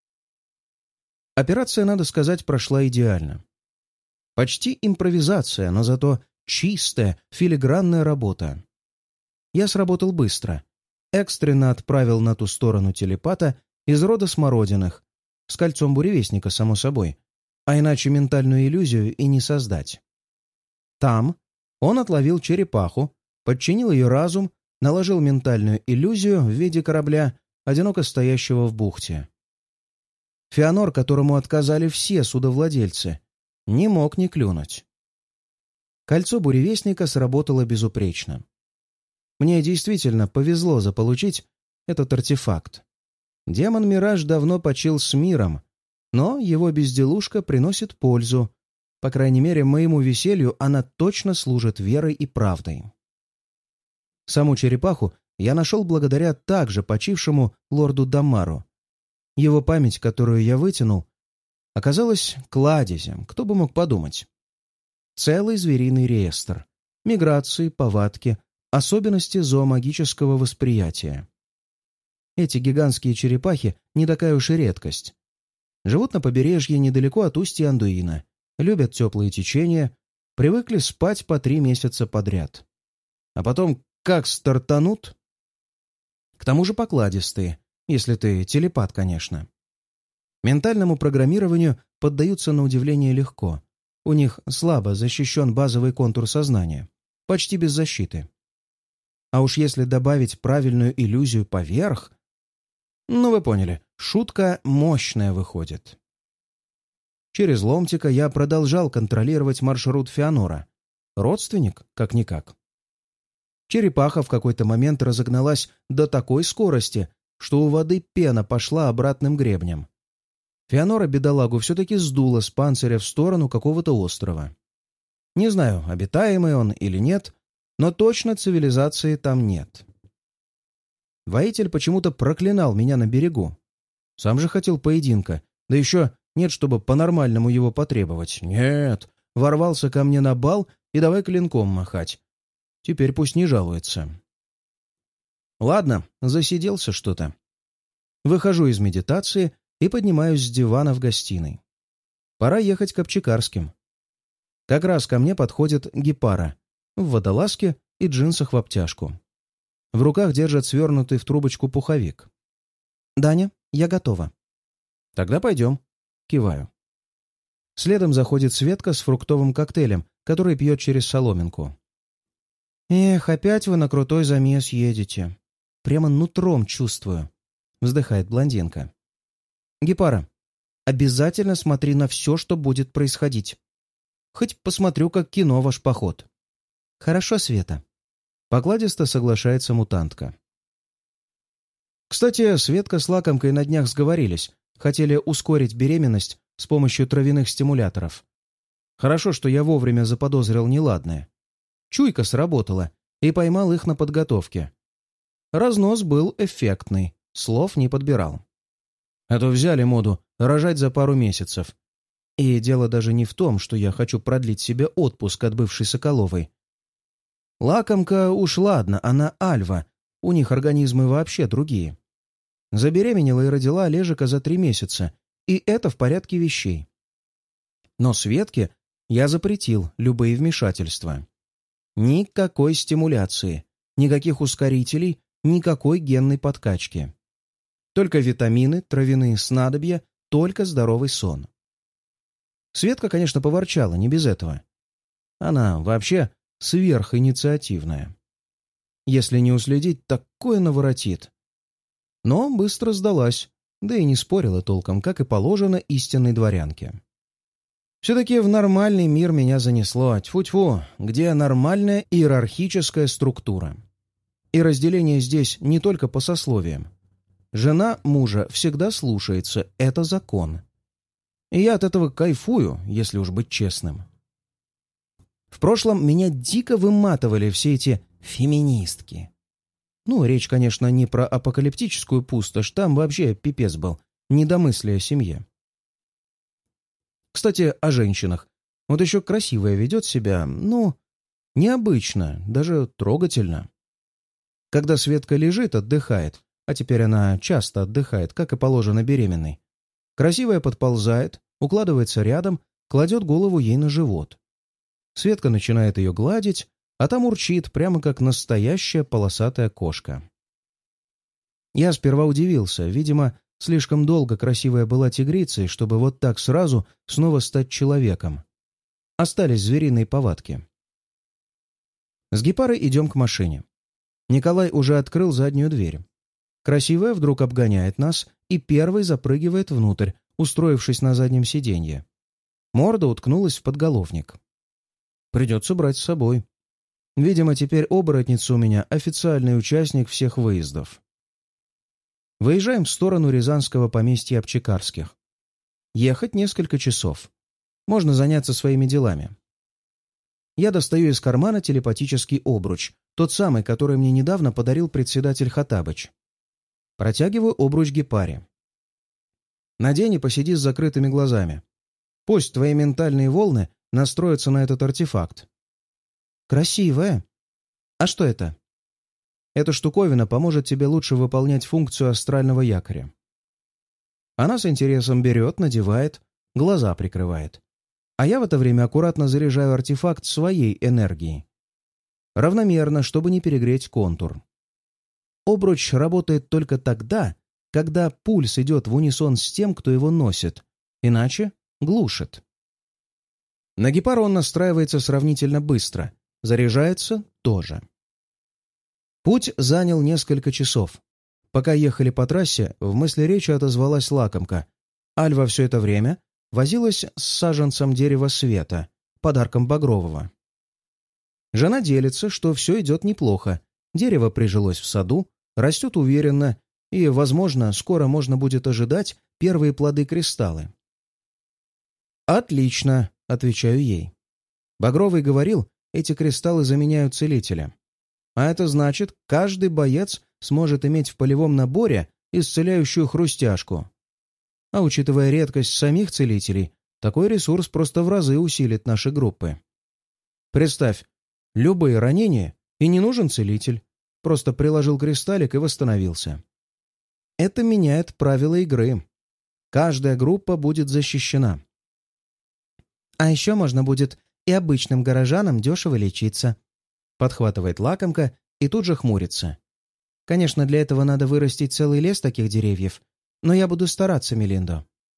Операция, надо сказать, прошла идеально. Почти импровизация, но зато чистая, филигранная работа. Я сработал быстро. Экстренно отправил на ту сторону телепата из рода Смородиных, с кольцом буревестника, само собой, а иначе ментальную иллюзию и не создать. Там он отловил черепаху, подчинил ее разум, наложил ментальную иллюзию в виде корабля, одиноко стоящего в бухте. Феонор, которому отказали все судовладельцы, не мог не клюнуть. Кольцо буревестника сработало безупречно. Мне действительно повезло заполучить этот артефакт. Демон-мираж давно почил с миром, но его безделушка приносит пользу. По крайней мере, моему веселью она точно служит верой и правдой. Саму черепаху я нашел благодаря также почившему лорду Дамару. Его память, которую я вытянул, оказалась кладезем, кто бы мог подумать. Целый звериный реестр. Миграции, повадки, особенности зоомагического восприятия. Эти гигантские черепахи не такая уж и редкость. Живут на побережье недалеко от устья Андуина, любят теплые течения, привыкли спать по три месяца подряд. А потом как стартанут? К тому же покладистые, если ты телепат, конечно. Ментальному программированию поддаются на удивление легко. У них слабо защищен базовый контур сознания, почти без защиты. А уж если добавить правильную иллюзию поверх... Ну, вы поняли, шутка мощная выходит. Через ломтика я продолжал контролировать маршрут Феонора. Родственник, как-никак. Черепаха в какой-то момент разогналась до такой скорости, что у воды пена пошла обратным гребнем. Феонора бедолагу все-таки сдуло с панциря в сторону какого-то острова. Не знаю, обитаемый он или нет, но точно цивилизации там нет. Воитель почему-то проклинал меня на берегу. Сам же хотел поединка, да еще нет, чтобы по-нормальному его потребовать. Нет, ворвался ко мне на бал и давай клинком махать. Теперь пусть не жалуется. Ладно, засиделся что-то. Выхожу из медитации и поднимаюсь с дивана в гостиной. Пора ехать к Апчекарским. Как раз ко мне подходит Гепара в водолазке и джинсах в обтяжку. В руках держит свернутый в трубочку пуховик. «Даня, я готова». «Тогда пойдем». Киваю. Следом заходит Светка с фруктовым коктейлем, который пьет через соломинку. «Эх, опять вы на крутой замес едете. Прямо нутром чувствую», — вздыхает блондинка. «Гепара, обязательно смотри на все, что будет происходить. Хоть посмотрю, как кино ваш поход». «Хорошо, Света». Покладисто соглашается мутантка. Кстати, Светка с Лакомкой на днях сговорились, хотели ускорить беременность с помощью травяных стимуляторов. Хорошо, что я вовремя заподозрил неладное. Чуйка сработала и поймал их на подготовке. Разнос был эффектный, слов не подбирал. А то взяли моду рожать за пару месяцев. И дело даже не в том, что я хочу продлить себе отпуск от бывшей Соколовой. Лакомка уж ладно, она Альва, у них организмы вообще другие. Забеременела и родила Олежика за три месяца, и это в порядке вещей. Но Светке я запретил любые вмешательства. Никакой стимуляции, никаких ускорителей, никакой генной подкачки. Только витамины, травяные снадобья, только здоровый сон. Светка, конечно, поворчала, не без этого. Она вообще сверхинициативная. Если не уследить, такое наворотит. Но быстро сдалась, да и не спорила толком, как и положено истинной дворянке. Все-таки в нормальный мир меня занесло, тьфу-тьфу, где нормальная иерархическая структура. И разделение здесь не только по сословиям. Жена мужа всегда слушается, это закон. И я от этого кайфую, если уж быть честным. В прошлом меня дико выматывали все эти феминистки. Ну, речь, конечно, не про апокалиптическую пустошь, там вообще пипец был, недомыслие о семье. Кстати, о женщинах. Вот еще красивая ведет себя, ну, необычно, даже трогательно. Когда Светка лежит, отдыхает, а теперь она часто отдыхает, как и положено беременной, красивая подползает, укладывается рядом, кладет голову ей на живот. Светка начинает ее гладить, а там урчит, прямо как настоящая полосатая кошка. Я сперва удивился, видимо, слишком долго красивая была тигрицей, чтобы вот так сразу снова стать человеком. Остались звериные повадки. С Гепарой идем к машине. Николай уже открыл заднюю дверь. Красивая вдруг обгоняет нас и первой запрыгивает внутрь, устроившись на заднем сиденье. Морда уткнулась в подголовник. Придется брать с собой. Видимо, теперь оборотница у меня официальный участник всех выездов. Выезжаем в сторону рязанского поместья Обчекарских. Ехать несколько часов. Можно заняться своими делами. Я достаю из кармана телепатический обруч, тот самый, который мне недавно подарил председатель Хаттабыч. Протягиваю обруч Гепаре. Надень и посиди с закрытыми глазами. Пусть твои ментальные волны настроятся на этот артефакт. Красивая. А что это? Эта штуковина поможет тебе лучше выполнять функцию астрального якоря. Она с интересом берет, надевает, глаза прикрывает. А я в это время аккуратно заряжаю артефакт своей энергией. Равномерно, чтобы не перегреть контур. Обруч работает только тогда, когда пульс идет в унисон с тем, кто его носит, иначе глушит. На Гепару он настраивается сравнительно быстро, заряжается тоже. Путь занял несколько часов. Пока ехали по трассе, в мысли речи отозвалась Лакомка. Альва все это время возилась с саженцем дерева света, подарком Багрового. Жена делится, что все идет неплохо. Дерево прижилось в саду, растет уверенно, и, возможно, скоро можно будет ожидать первые плоды-кристаллы. «Отлично», — отвечаю ей. Багровый говорил, эти кристаллы заменяют целителя. А это значит, каждый боец сможет иметь в полевом наборе исцеляющую хрустяшку. А учитывая редкость самих целителей, такой ресурс просто в разы усилит наши группы. Представь, любые ранения, и не нужен целитель. Просто приложил кристаллик и восстановился. Это меняет правила игры. Каждая группа будет защищена. А еще можно будет и обычным горожанам дешево лечиться. Подхватывает Лакомка и тут же хмурится. Конечно, для этого надо вырастить целый лес таких деревьев, но я буду стараться, Мелиндо.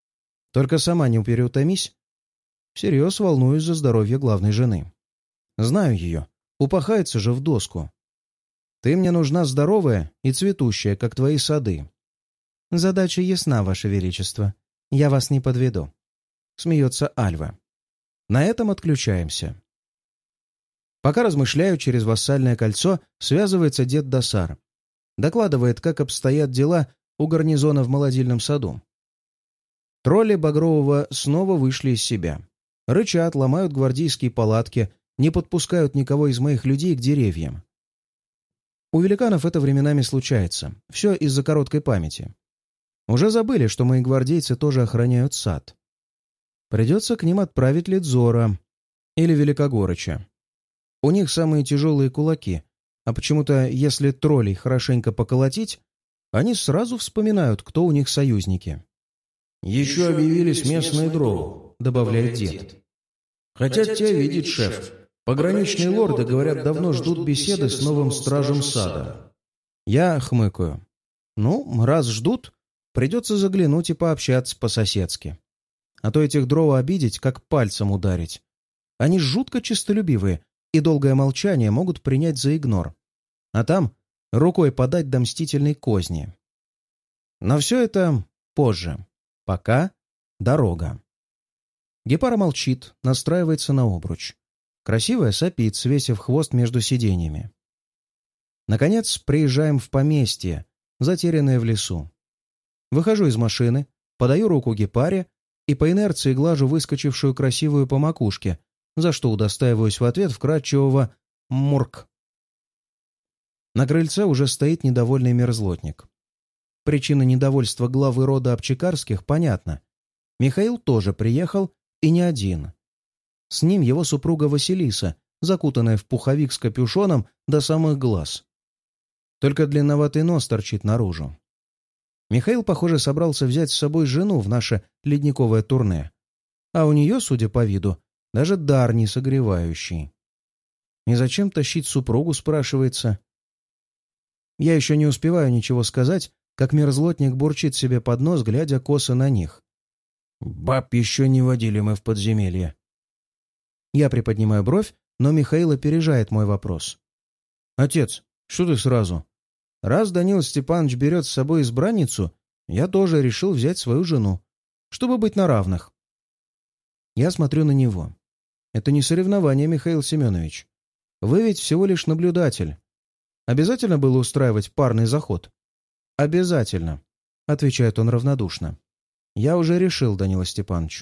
Только сама не переутомись. Всерьез волнуюсь за здоровье главной жены. Знаю ее. Упахается же в доску. Ты мне нужна здоровая и цветущая, как твои сады. Задача ясна, Ваше Величество. Я вас не подведу. Смеется Альва. На этом отключаемся. Пока размышляю, через вассальное кольцо связывается дед Досар. Докладывает, как обстоят дела у гарнизона в молодильном саду. Тролли Багрового снова вышли из себя. Рычат, ломают гвардейские палатки, не подпускают никого из моих людей к деревьям. У великанов это временами случается. Все из-за короткой памяти. Уже забыли, что мои гвардейцы тоже охраняют сад. Придется к ним отправить Лидзора или Великогорыча. У них самые тяжелые кулаки, а почему-то, если троллей хорошенько поколотить, они сразу вспоминают, кто у них союзники. «Еще объявились местные дроу», — добавляет дед. «Хотят тебя видеть, шеф. Пограничные лорды, говорят, давно ждут беседы с новым стражем сада». Я хмыкаю. Ну, раз ждут, придется заглянуть и пообщаться по-соседски. А то этих дроу обидеть, как пальцем ударить. Они жутко честолюбивые, и долгое молчание могут принять за игнор. А там рукой подать до мстительной козни. Но все это позже. Пока дорога. Гепара молчит, настраивается на обруч. Красивая сопит, свесив хвост между сиденьями. Наконец, приезжаем в поместье, затерянное в лесу. Выхожу из машины, подаю руку Гепаре и по инерции глажу выскочившую красивую по макушке, за что удостаиваюсь в ответ вкрадчивого «мурк». На крыльце уже стоит недовольный мерзлотник. Причина недовольства главы рода Обчекарских понятна. Михаил тоже приехал, и не один. С ним его супруга Василиса, закутанная в пуховик с капюшоном до самых глаз. Только длинноватый нос торчит наружу. Михаил, похоже, собрался взять с собой жену в наше ледниковое турне. А у нее, судя по виду, даже дар не согревающий. И зачем тащить супругу, спрашивается? Я еще не успеваю ничего сказать, как мерзлотник бурчит себе под нос, глядя косо на них. «Баб еще не водили мы в подземелье». Я приподнимаю бровь, но Михаил опережает мой вопрос. «Отец, что ты сразу? Раз Данил Степанович берет с собой избранницу, я тоже решил взять свою жену, чтобы быть на равных». Я смотрю на него. Это не соревнование, Михаил Семенович. Вы ведь всего лишь наблюдатель. Обязательно было устраивать парный заход? Обязательно, отвечает он равнодушно. Я уже решил, Данила Степанович.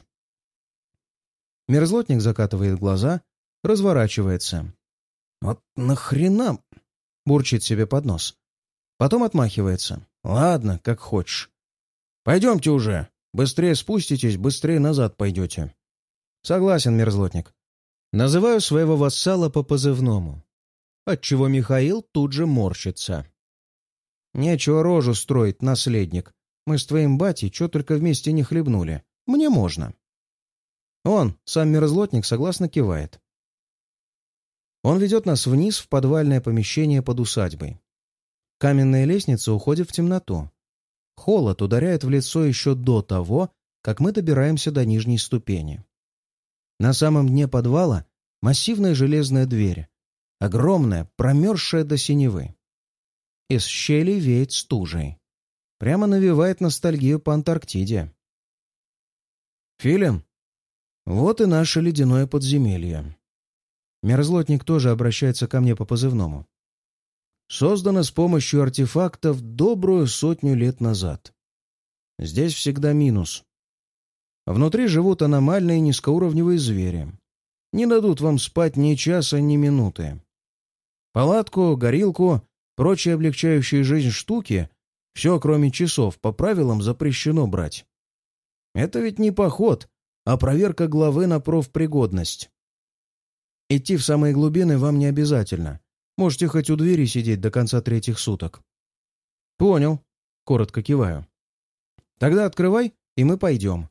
Мерзлотник закатывает глаза, разворачивается. Вот нахрена? Бурчит себе под нос. Потом отмахивается. Ладно, как хочешь. Пойдемте уже. Быстрее спуститесь, быстрее назад пойдете. Согласен, мерзлотник. Называю своего вассала по позывному, отчего Михаил тут же морщится. Нечего рожу строить, наследник. Мы с твоим батей что только вместе не хлебнули. Мне можно. Он, сам мерзлотник, согласно кивает. Он ведет нас вниз в подвальное помещение под усадьбой. Каменная лестница уходит в темноту. Холод ударяет в лицо еще до того, как мы добираемся до нижней ступени. На самом дне подвала массивная железная дверь, огромная, промерзшая до синевы. Из щелей веет стужей. Прямо навевает ностальгию по Антарктиде. Филин, вот и наше ледяное подземелье. Мерзлотник тоже обращается ко мне по позывному. Создано с помощью артефактов добрую сотню лет назад. Здесь всегда минус. Внутри живут аномальные низкоуровневые звери. Не дадут вам спать ни часа, ни минуты. Палатку, горилку, прочие облегчающие жизнь штуки — все, кроме часов, по правилам запрещено брать. Это ведь не поход, а проверка главы на профпригодность. Идти в самые глубины вам не обязательно. Можете хоть у двери сидеть до конца третьих суток. Понял. Коротко киваю. Тогда открывай, и мы пойдем.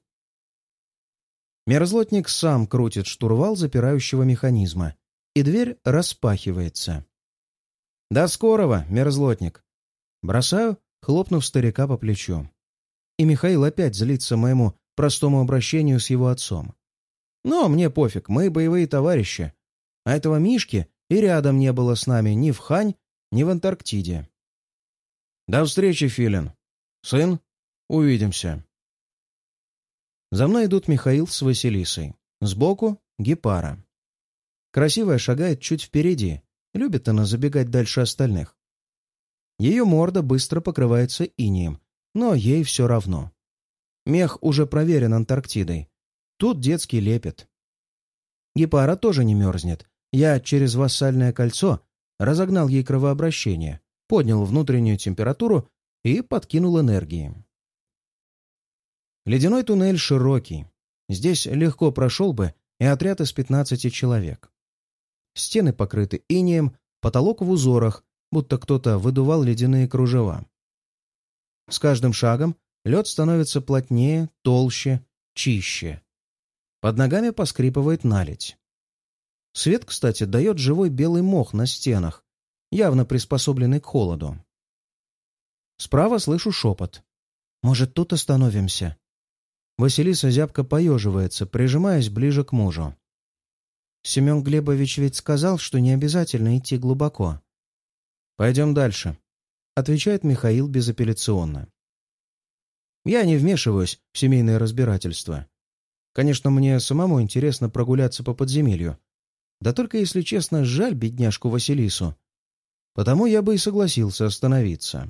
Мерзлотник сам крутит штурвал запирающего механизма, и дверь распахивается. «До скорого, мерзлотник!» Бросаю, хлопнув старика по плечу. И Михаил опять злится моему простому обращению с его отцом. Но мне пофиг, мы боевые товарищи. А этого Мишки и рядом не было с нами ни в Хань, ни в Антарктиде. До встречи, Филин. Сын, увидимся. За мной идут Михаил с Василисой. Сбоку — Гепара. Красивая шагает чуть впереди, любит она забегать дальше остальных. Ее морда быстро покрывается инеем, но ей все равно. Мех уже проверен Антарктидой. Тут детский лепет. Гепара тоже не мерзнет. Я через вассальное кольцо разогнал ей кровообращение, поднял внутреннюю температуру и подкинул энергии. Ледяной туннель широкий. Здесь легко прошел бы и отряд из пятнадцати человек. Стены покрыты инеем, потолок в узорах, будто кто-то выдувал ледяные кружева. С каждым шагом лед становится плотнее, толще, чище. Под ногами поскрипывает наледь. Свет, кстати, дает живой белый мох на стенах, явно приспособленный к холоду. Справа слышу шепот. «Может, тут остановимся?» Василиса зябко поеживается, прижимаясь ближе к мужу. «Семен Глебович ведь сказал, что не обязательно идти глубоко». «Пойдем дальше», — отвечает Михаил безапелляционно. Я не вмешиваюсь в семейное разбирательство. Конечно, мне самому интересно прогуляться по подземелью. Да только, если честно, жаль бедняжку Василису. Потому я бы и согласился остановиться.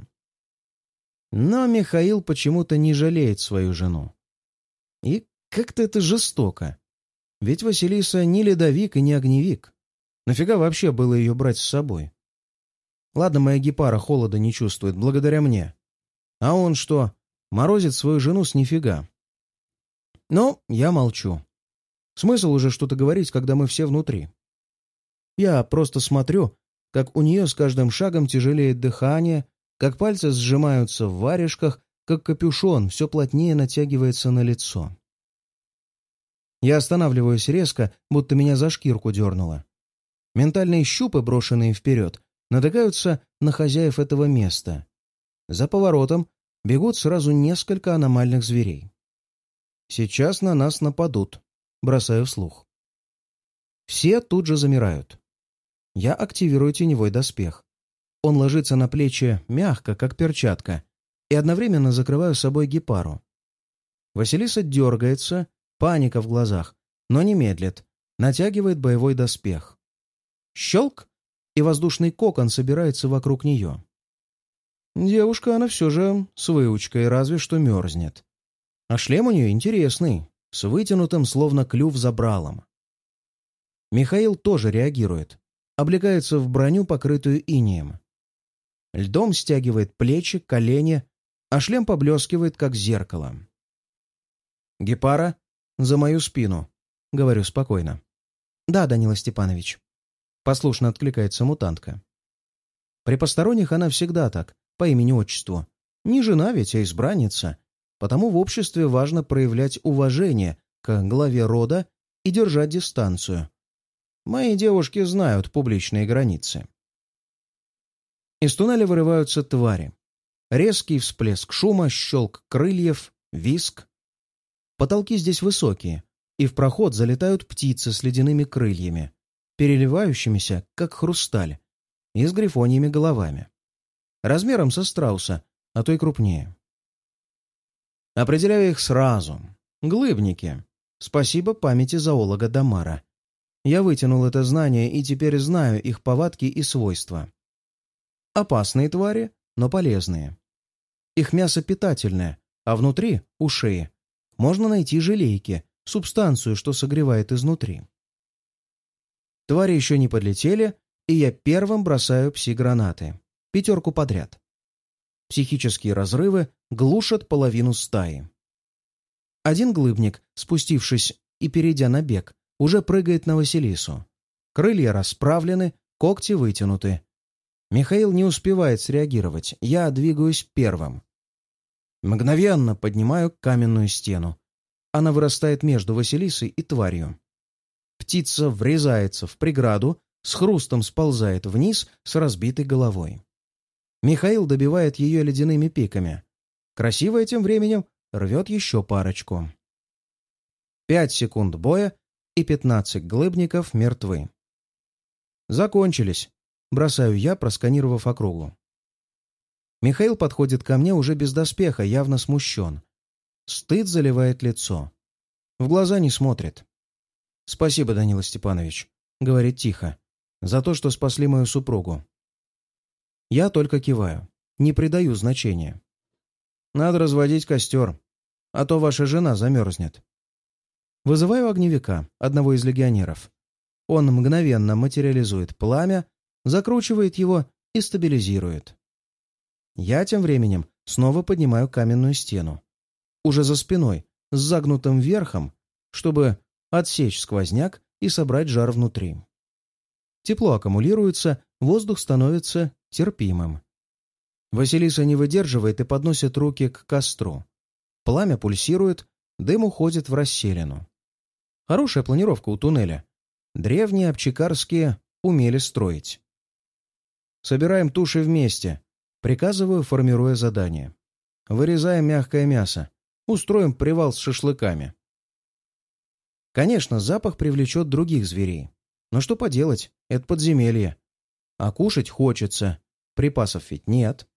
Но Михаил почему-то не жалеет свою жену. И как-то это жестоко. Ведь Василиса не ледовик и не огневик. Нафига вообще было ее брать с собой? Ладно, моя Гепара холода не чувствует, благодаря мне. А он что, морозит свою жену с нифига? Но я молчу. Смысл уже что-то говорить, когда мы все внутри. Я просто смотрю, как у нее с каждым шагом тяжелеет дыхание, как пальцы сжимаются в варежках, как капюшон все плотнее натягивается на лицо. Я останавливаюсь резко, будто меня за шкирку дернуло. Ментальные щупы, брошенные вперед, натыкаются на хозяев этого места. За поворотом бегут сразу несколько аномальных зверей. Сейчас на нас нападут, бросаю вслух. Все тут же замирают. Я активирую теневой доспех. Он ложится на плечи мягко, как перчатка, и одновременно закрываю собой Гепару. Василиса дергается, паника в глазах, но не медлит, натягивает боевой доспех. Щелк, и воздушный кокон собирается вокруг нее. Девушка она все же с выучкой, разве что мерзнет. А шлем у нее интересный, с вытянутым, словно клюв, забралом. Михаил тоже реагирует, облекается в броню, покрытую инеем. Льдом стягивает плечи, колени, а шлем поблескивает, как зеркало. «Гепара, за мою спину», — говорю спокойно. «Да, Данила Степанович», — послушно откликается мутантка. При посторонних она всегда так, по имени-отчеству. Не жена ведь, а избранница. Потому в обществе важно проявлять уважение к главе рода и держать дистанцию. Мои девушки знают публичные границы. Из туннеля вырываются твари. Резкий всплеск шума, щелк крыльев, визг. Потолки здесь высокие, и в проход залетают птицы с ледяными крыльями, переливающимися, как хрусталь, и с грифоньими головами. Размером со страуса, а то и крупнее. Определяю их сразу. Глыбники. Спасибо памяти зоолога Дамара. Я вытянул это знание и теперь знаю их повадки и свойства. Опасные твари, но полезные. Их мясо питательное, а внутри, у шеи, можно найти желейки, субстанцию, что согревает изнутри. Твари еще не подлетели, и я первым бросаю пси-гранаты. Пятерку подряд. Психические разрывы глушат половину стаи. Один глыбник, спустившись и перейдя на бег, уже прыгает на Василису. Крылья расправлены, когти вытянуты. Михаил не успевает среагировать, я двигаюсь первым. Мгновенно поднимаю каменную стену. Она вырастает между Василисой и тварью. Птица врезается в преграду, с хрустом сползает вниз с разбитой головой. Михаил добивает ее ледяными пиками. Красивая тем временем рвет еще парочку. Пять секунд боя, и пятнадцать глыбников мертвы. «Закончились», — бросаю я, просканировав округу. Михаил подходит ко мне уже без доспеха, явно смущен. Стыд заливает лицо. В глаза не смотрит. «Спасибо, Данила Степанович», — говорит тихо, — «за то, что спасли мою супругу». Я только киваю, не придаю значения. «Надо разводить костер, а то ваша жена замерзнет». Вызываю огневика, одного из легионеров. Он мгновенно материализует пламя, закручивает его и стабилизирует. Я тем временем снова поднимаю каменную стену. Уже за спиной, с загнутым верхом, чтобы отсечь сквозняк и собрать жар внутри. Тепло аккумулируется, воздух становится терпимым. Василиса не выдерживает и подносит руки к костру. Пламя пульсирует, дым уходит в расселину. Хорошая планировка у туннеля. Древние обчекарские умели строить. «Собираем туши вместе», — приказываю, формируя задание. «Вырезаем мягкое мясо. Устроим привал с шашлыками». Конечно, запах привлечет других зверей. Но что поделать, это подземелье. А кушать хочется. Припасов ведь нет.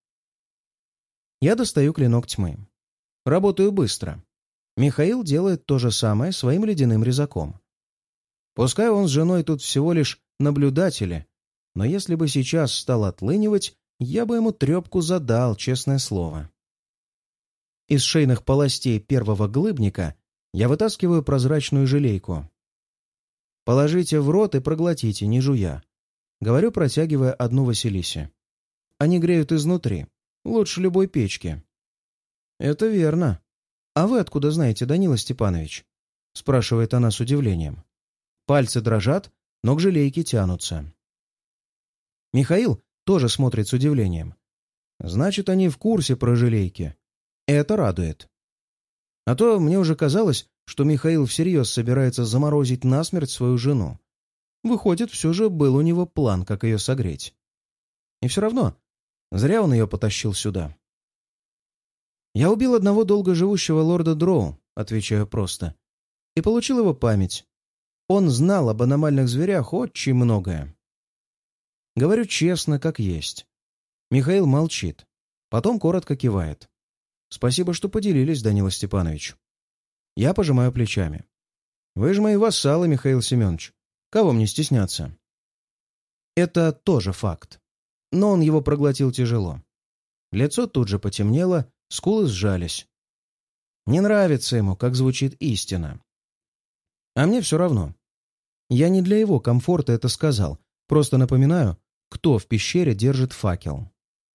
Я достаю клинок тьмы. Работаю быстро. Михаил делает то же самое своим ледяным резаком. Пускай он с женой тут всего лишь наблюдатели, но если бы сейчас стал отлынивать, я бы ему трепку задал, честное слово. Из шейных полостей первого глыбника я вытаскиваю прозрачную желейку. «Положите в рот и проглотите, не жуя», — говорю, протягивая одну Василисе. «Они греют изнутри, лучше любой печки». «Это верно. А вы откуда знаете, Данила Степанович?» — спрашивает она с удивлением. Пальцы дрожат, но к желейке тянутся. Михаил тоже смотрит с удивлением. Значит, они в курсе про желейки. Это радует. А то мне уже казалось, что Михаил всерьез собирается заморозить насмерть свою жену. Выходит, все же был у него план, как ее согреть. И все равно, зря он ее потащил сюда. «Я убил одного долгоживущего лорда Дроу», — отвечаю просто, — «и получил его память. Он знал об аномальных зверях очень многое». Говорю честно, как есть. Михаил молчит, потом коротко кивает. «Спасибо, что поделились, Данила Степанович». Я пожимаю плечами. «Вы же мои вассалы, Михаил Семенович. Кого мне стесняться?» Это тоже факт. Но он его проглотил тяжело. Лицо тут же потемнело, скулы сжались. Не нравится ему, как звучит истина. А мне все равно. Я не для его комфорта это сказал, просто напоминаю, кто в пещере держит факел.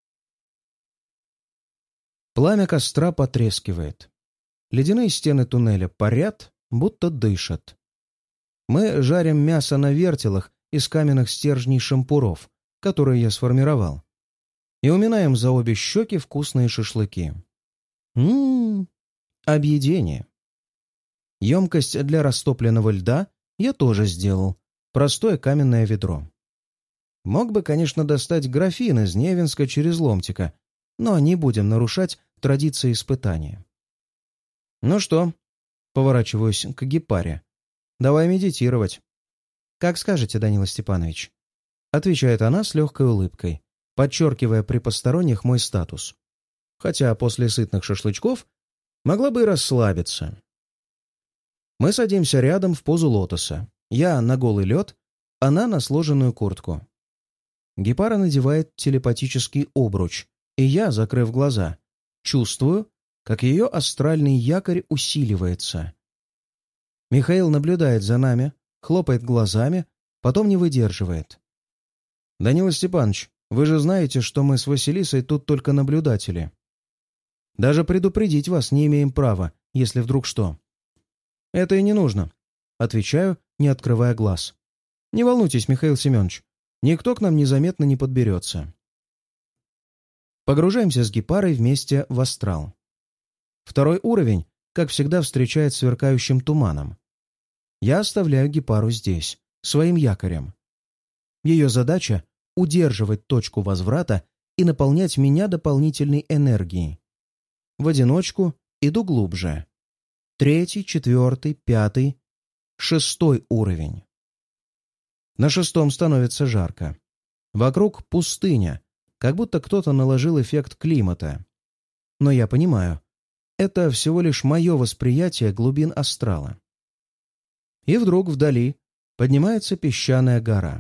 Пламя костра потрескивает. Ледяные стены туннеля парят, будто дышат. Мы жарим мясо на вертелах из каменных стержней шампуров, которые я сформировал, и уминаем за обе щеки вкусные шашлыки. Ммм, объедение. Емкость для растопленного льда я тоже сделал. Простое каменное ведро. Мог бы, конечно, достать графин из Невинска через Ломтика, но не будем нарушать традиции испытания. «Ну что?» — поворачиваюсь к Гепаре. «Давай медитировать». «Как скажете, Данила Степанович», — отвечает она с легкой улыбкой, подчеркивая при посторонних мой статус. Хотя после сытных шашлычков могла бы и расслабиться. Мы садимся рядом в позу лотоса. Я на голый лед, она на сложенную куртку. Гепара надевает телепатический обруч, и я, закрыв глаза, чувствую, как ее астральный якорь усиливается. Михаил наблюдает за нами, хлопает глазами, потом не выдерживает. «Данила Степанович, вы же знаете, что мы с Василисой тут только наблюдатели. Даже предупредить вас не имеем права, если вдруг что». «Это и не нужно», — отвечаю, не открывая глаз. «Не волнуйтесь, Михаил Семенович, никто к нам незаметно не подберется». Погружаемся с Гепарой вместе в астрал. Второй уровень, как всегда, встречает сверкающим туманом. Я оставляю Гепару здесь, своим якорем. Ее задача — удерживать точку возврата и наполнять меня дополнительной энергией. В одиночку иду глубже. третий, четвертый, пятый, шестой уровень. На шестом становится жарко. Вокруг пустыня, как будто кто-то наложил эффект климата. Но я понимаю, это всего лишь мое восприятие глубин астрала. И вдруг вдали поднимается песчаная гора.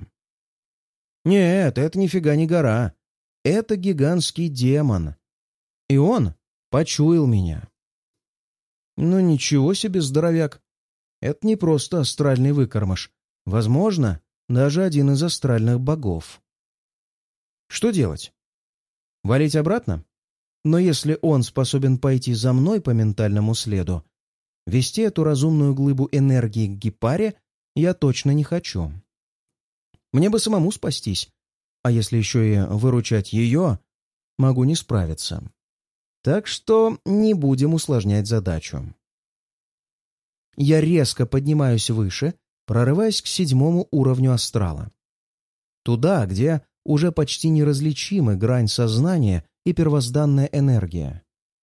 Нет, это нифига не гора. Это гигантский демон. И он почуял меня. Ну ничего себе, здоровяк. Это не просто астральный выкормыш. Возможно, даже один из астральных богов. Что делать? Валить обратно? Но если он способен пойти за мной по ментальному следу, вести эту разумную глыбу энергии к Гепаре я точно не хочу. Мне бы самому спастись, а если еще и выручать ее, могу не справиться. Так что не будем усложнять задачу. Я резко поднимаюсь выше, прорываясь к седьмому уровню астрала. Туда, где уже почти неразличимы грань сознания и первозданная энергия.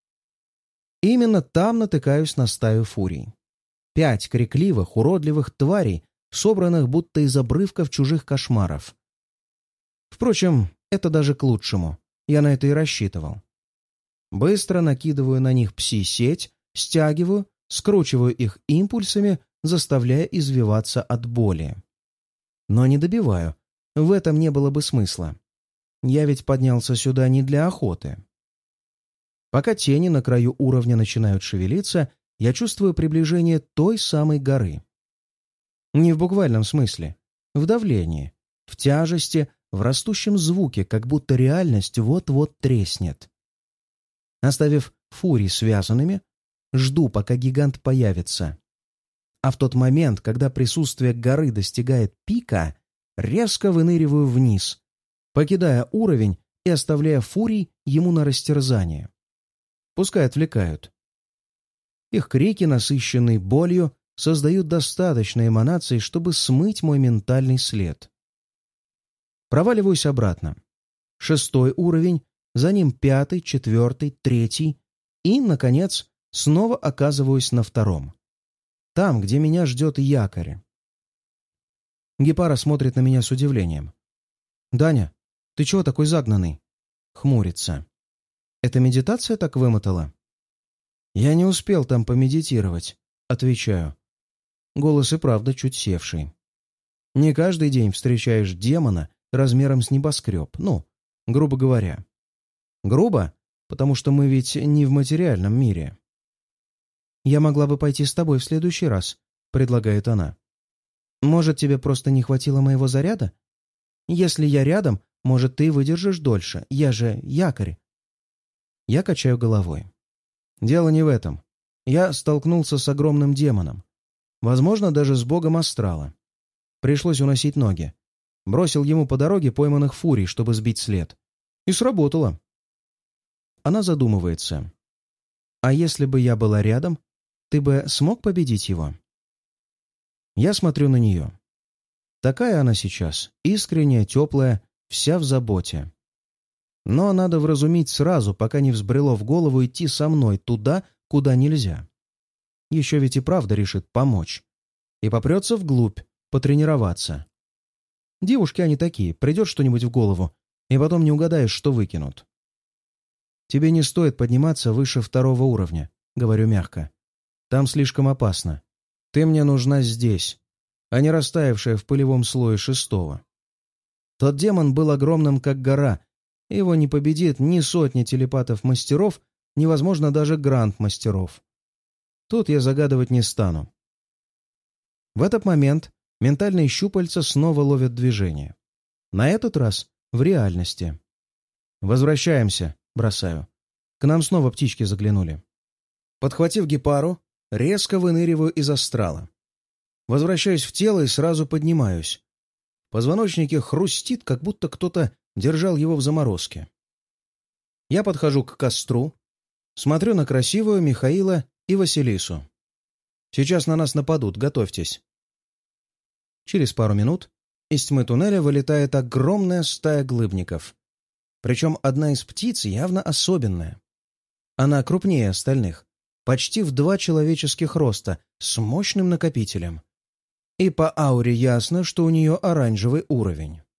Именно там натыкаюсь на стаю фурий. Пять крикливых, уродливых тварей, собранных будто из обрывков чужих кошмаров. Впрочем, это даже к лучшему. Я на это и рассчитывал. Быстро накидываю на них пси-сеть, стягиваю, скручиваю их импульсами, заставляя извиваться от боли. Но не добиваю. В этом не было бы смысла. Я ведь поднялся сюда не для охоты. Пока тени на краю уровня начинают шевелиться, я чувствую приближение той самой горы. Не в буквальном смысле. В давлении, в тяжести, в растущем звуке, как будто реальность вот-вот треснет. Оставив фурий связанными, жду, пока гигант появится. А в тот момент, когда присутствие горы достигает пика, резко выныриваю вниз, покидая уровень и оставляя фурий ему на растерзание. Пускай отвлекают. Их крики, насыщенные болью, создают достаточно эманаций, чтобы смыть мой ментальный след. Проваливаюсь обратно. Шестой уровень, за ним пятый, четвертый, третий и, наконец, снова оказываюсь на втором. Там, где меня ждет якорь. Гепара смотрит на меня с удивлением. «Даня, ты чего такой загнанный?» Хмурится. «Это медитация так вымотала?» «Я не успел там помедитировать», — отвечаю. Голос и правда чуть севший. «Не каждый день встречаешь демона размером с небоскреб. Ну, грубо говоря. Грубо, потому что мы ведь не в материальном мире». «Я могла бы пойти с тобой в следующий раз», — предлагает она. «Может, тебе просто не хватило моего заряда? Если я рядом, может, ты выдержишь дольше. Я же якорь». Я качаю головой. Дело не в этом. Я столкнулся с огромным демоном. Возможно, даже с богом астрала. Пришлось уносить ноги. Бросил ему по дороге пойманных фурий, чтобы сбить след. И сработало. Она задумывается. «А если бы я была рядом, ты бы смог победить его?» Я смотрю на нее. Такая она сейчас, искренняя, теплая, вся в заботе. Но надо вразумить сразу, пока не взбрело в голову идти со мной туда, куда нельзя. Еще ведь и правда решит помочь. И попрется вглубь, потренироваться. Девушки они такие, придет что-нибудь в голову, и потом не угадаешь, что выкинут. «Тебе не стоит подниматься выше второго уровня», — говорю мягко. «Там слишком опасно. Ты мне нужна здесь, а не растаявшая в пылевом слое шестого. Тот демон был огромным, как гора. Его не победит ни сотни телепатов-мастеров, ни, возможно, даже гранд-мастеров. Тут я загадывать не стану». В этот момент ментальные щупальца снова ловят движение. На этот раз в реальности. «Возвращаемся», — бросаю. К нам снова птички заглянули. Подхватив гепару, резко выныриваю из астрала. Возвращаюсь в тело и сразу поднимаюсь. В позвоночнике хрустит, как будто кто-то держал его в заморозке. Я подхожу к костру, смотрю на красивую Михаила и Василису. Сейчас на нас нападут, готовьтесь. Через пару минут из тьмы туннеля вылетает огромная стая глыбников. Причем одна из птиц явно особенная. Она крупнее остальных, почти в два человеческих роста, с мощным накопителем. И по ауре ясно, что у нее оранжевый уровень.